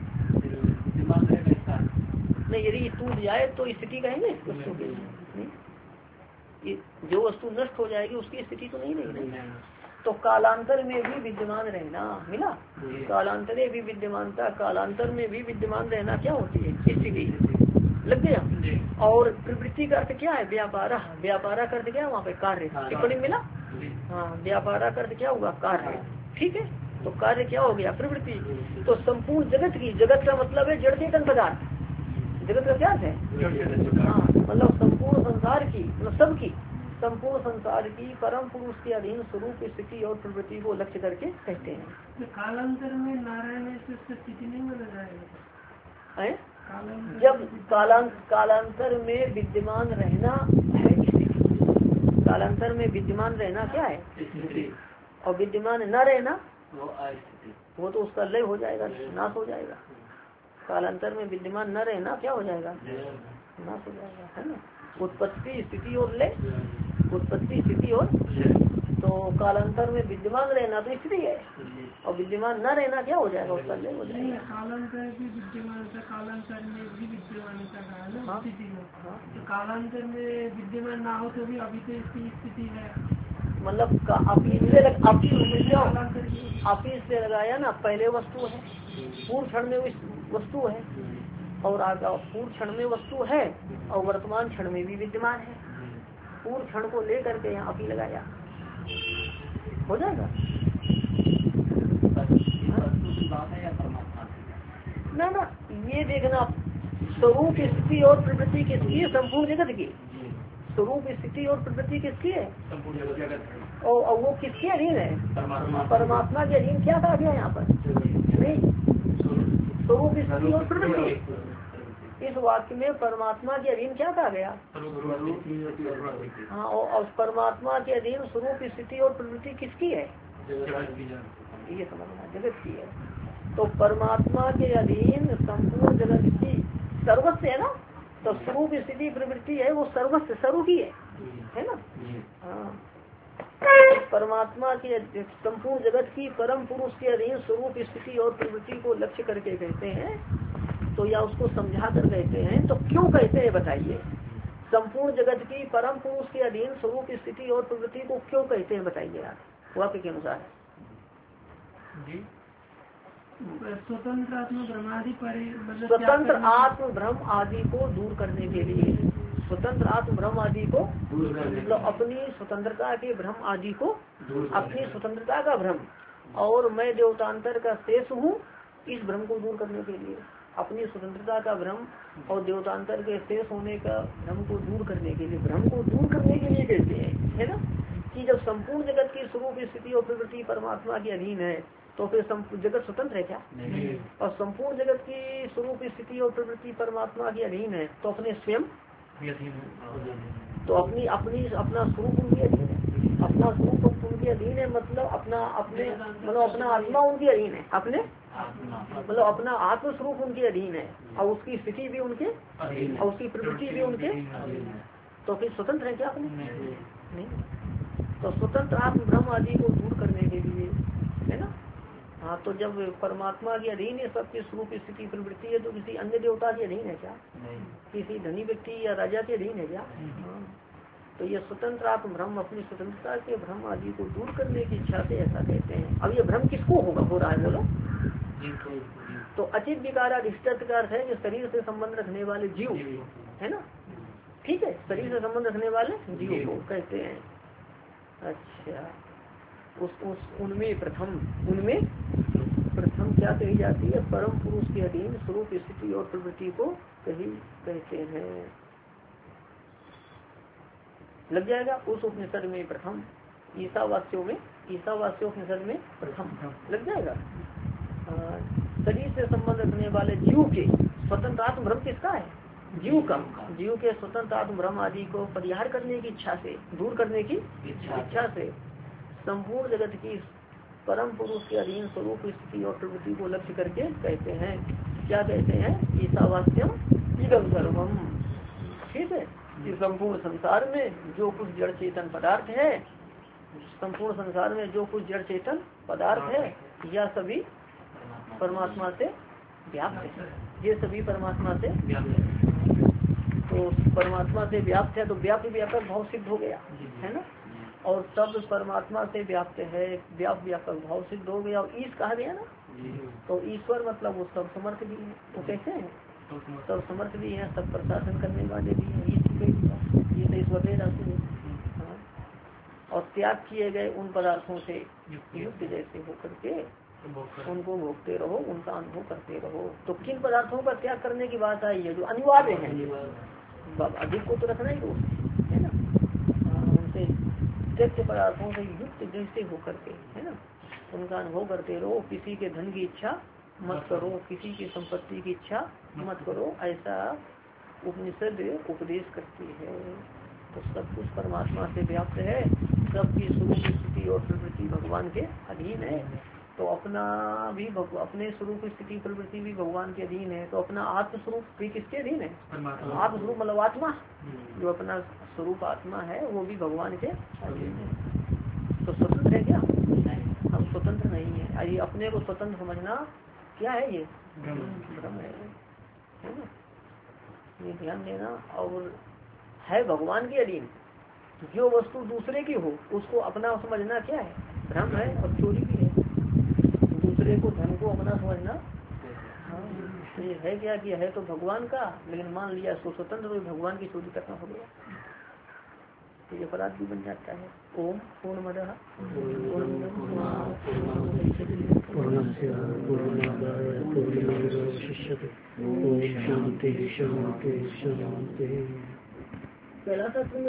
नहीं, यदि टूट जाए तो स्थिति कहेंगे वस्तु के नहीं, जो वस्तु नष्ट हो जाएगी उसकी स्थिति तो नहीं रहेगी। तो कालांतर में भी विद्यमान रहना मिला। कालांतरे भी विद्यमानता, कालांतर में भी विद्यमान रहना क्या होती है? स्थिति। लग गया। और प्रवृत्ति का अर्थ क्या है? व्यापारा। व्यापारा का अर्थ क्या है? वहाँ पे कार्य। टिप्पणी मिला। हाँ, व्यापारा का अर्थ क्या हुआ? कार्य। ठीक है, तो कार्य क्या हो गया? प्रवृत्ति। तो संपूर्ण जगत की, जगत का मतलब है जड़ चेतन पदार्थ, जगत का क्या है? हाँ, मतलब संपूर्ण संसार की, मतलब सबकी, संपूर्ण संसार की परम पुरुष के अधीन स्वरूप स्थिति और प्रवृत्ति को लक्ष्य करके कहते हैं। तो कालांतर में नारायण स्थिति नहीं बना जाएगा? जब कालांतर में विद्यमान रहना है स्थिति, कालांतर में विद्यमान रहना क्या है? और विद्यमान न रहना वो तो उसका लय हो जाएगा, नाश हो जाएगा। कालांतर में विद्यमान न रहना क्या हो जाएगा? नाश हो जाएगा, है ना। उत्पत्ति स्थिति और लय, उत्पत्ति स्थिति और, तो कालांतर में विद्यमान रहना तो स्थिति है, और विद्यमान न रहना क्या हो जाएगा? उसका लय हो जाएगा। कालांतर भी विद्यमानता, कालांतर में भी विद्यमानता का है ना स्थिति में। तो कालांतर में विद्यमान ना हो तो भी अभी तो इसकी स्थिति है, मतलब आप इससे लगाया ना, पहले वस्तु है, पूर्व क्षण में वस्तु है, और आगे पूर्व क्षण में वस्तु है और वर्तमान क्षण में भी विद्यमान है। पूर्व क्षण को लेकर के यहाँ आप ही लगाया, हो जाएगा ना। ना, ये देखना, स्वरूप स्थिति और प्रवृत्ति किसकी है? संपूर्ण जगत की। स्वरूप स्थिति और प्रवृत्ति किसकी है? और वो किसके अधीन है? परमात्मा के अधीन। क्या कहा गया यहाँ पर? नहीं, स्वरूप स्थिति और प्रवृत्ति, इस वाक्य में परमात्मा के अधीन क्या कहा गया? हाँ, और परमात्मा के अधीन स्वरूप स्थिति और प्रवृत्ति किसकी है? ये समझना, जगत की है। तो परमात्मा के अधीन संपूर्ण जगत की सर्वस्व है ना, तो स्वरूप स्थिति प्रवृत्ति है वो सर्वस्व स्वरूप ही है ना। हाँ, परमात्मा के संपूर्ण जगत की परम पुरुष के अधीन स्वरूप स्थिति और प्रवृत्ति को लक्ष्य करके कहते हैं, तो या उसको समझा कर कहते हैं। तो क्यों कहते हैं बताइए? संपूर्ण जगत की परम पुरुष के अधीन स्वरूप स्थिति और प्रवृत्ति को क्यों कहते हैं बताइए आप, वाक्य के अनुसार। स्वतंत्र आत्म ब्रह्मादि स्वतंत्र आत्म भ्रम आदि को दूर करने के लिए, स्वतंत्र आत्म भ्रम आदि को मतलब अपनी स्वतंत्रता के भ्रम आदि को, अपनी स्वतंत्रता का भ्रम और मैं देवतांतर का शेष हूँ, इस भ्रम को दूर करने के लिए, अपनी स्वतंत्रता का भ्रम और देवतांतर के शेष होने का भ्रम को दूर करने के लिए, भ्रम को दूर करने के लिए कहते हैं, है ना। कि जब संपूर्ण जगत की स्वरूप स्थिति और प्रवृत्ति परमात्मा के अधीन है तो फिर जगत स्वतंत्र है क्या? नहीं। और संपूर्ण जगत की स्वरूप स्थिति और प्रवृत्ति परमात्मा के अधीन है तो अपने स्वयं, तो अपना स्वरूप उनके अधीन है। अपना स्वरूप उनके अधीन है, मतलब अपना अपने मतलब अपना आत्मा उनके अधीन है, अपने मतलब अपना आत्म स्वरूप उनके अधीन है और उसकी स्थिति भी उनके और उसकी प्रवृत्ति भी उनके, तो फिर स्वतंत्र है क्या अपने? नहीं। तो स्वतंत्र आत्म ब्रह्म आदि को दूर करने के लिए है ना। हाँ, तो जब परमात्मा के अधीन है सबके स्वरूप स्थिति प्रवृत्ति है, तो किसी अन्य देवता के अधीन है क्या? किसी धनी व्यक्ति या राजा के अधीन है क्या? हाँ। तो ये स्वतंत्र आत्म ब्रह्म अपनी स्वतंत्रता के भ्रम आदि को दूर करने की इच्छा से ऐसा कहते हैं। अब ये भ्रम किसको होगा हो रहा है बोलो? तो अचित विकाराधिष्ठित का अर्थ है कि शरीर से संबंध रखने वाले जीव है ना, ठीक है, शरीर से संबंध रखने वाले जीव को कहते हैं। अच्छा, उनमें प्रथम क्या कही जाती है? परम पुरुष के अधीन स्वरूप स्थिति और प्रवृत्ति को कहते हैं। लग जाएगा उस उपनिषद में प्रथम, ईसावास्योपनिषद में प्रथम लग जाएगा। शरीर से संबंध रखने वाले जीव के स्वतंत्र आत्म भ्रम किसका है? जीव का। जीव के स्वतंत्र आत्म भ्रम आदि को परिहार करने की इच्छा से, दूर करने की इच्छा से संपूर्ण जगत की परम पुरुष के अधीन स्वरूप स्थिति और प्रवृत्ति को लक्ष्य करके कहते हैं। क्या कहते हैं? ईसावास्यम इदं सर्वम। ठीक है, इस संपूर्ण संसार में जो कुछ जड़ चेतन पदार्थ है, संपूर्ण संसार में जो कुछ जड़ चेतन पदार्थ है, यह सभी परमात्मा से व्याप्त है। ये सभी परमात्मा से तो परमात्मा से व्याप्त है, तो व्याप्त व्यापक भाव सिद्ध हो गया है ना। और सब परमात्मा से व्याप्त है, व्याप्त व्यापक भाव सिद्ध हो गया। और ईश कहा गया ना, तो ईश्वर मतलब वो सब समर्थ भी है। वो कैसे है? सब समर्थ भी है, सब प्रशासन करने वाले भी है। ये तो ईश्वर ने राशि है। और त्याग किए गए उन पदार्थों से युक्त जैसे होकर के उनको भोगते रहो, उनका अनुभव करते रहो। तो किन पदार्थों का त्याग करने की बात आई है? जो अनिवार्य है, अधिक को तो रखना ही है ना। उनसे त्यक्त पदार्थों से युक्त जैसे होकर के है ना, उनका अनुभव करते रहो। किसी के धन की इच्छा मत करो, किसी की संपत्ति की इच्छा मत करो, ऐसा उपनिषद उपदेश करती है। तो सब कुछ परमात्मा से व्याप्त है, सबकी स्वरूप स्थिति और प्रवृत्ति भगवान के अधीन है। तो अपना भी अपने स्वरूप स्थिति प्रवृत्ति भी भगवान के अधीन है। तो अपना आत्मस्वरूप भी किसके अधीन है? आत्मस्वरूप मतलब आत्मा, जो अपना स्वरूप आत्मा है वो भी भगवान के अधीन है। तो स्वतंत्र है क्या? हम स्वतंत्र नहीं है। ये अपने को स्वतंत्र समझना क्या है? ये भ्रम है ना, ये ध्यान देना। और है भगवान के अधीन जो वस्तु दूसरे की हो उसको अपना समझना क्या है? भ्रम है और चोरी भी है। दूसरे को धन को अपना समझना, हाँ, तो ये है क्या कि है तो भगवान का, लेकिन मान लिया इसको स्वतंत्र, तो भगवान की चोरी करना हो गया, तो ये अपराध भी बन जाता है। ओम पूर्णमदः पूर्णस्य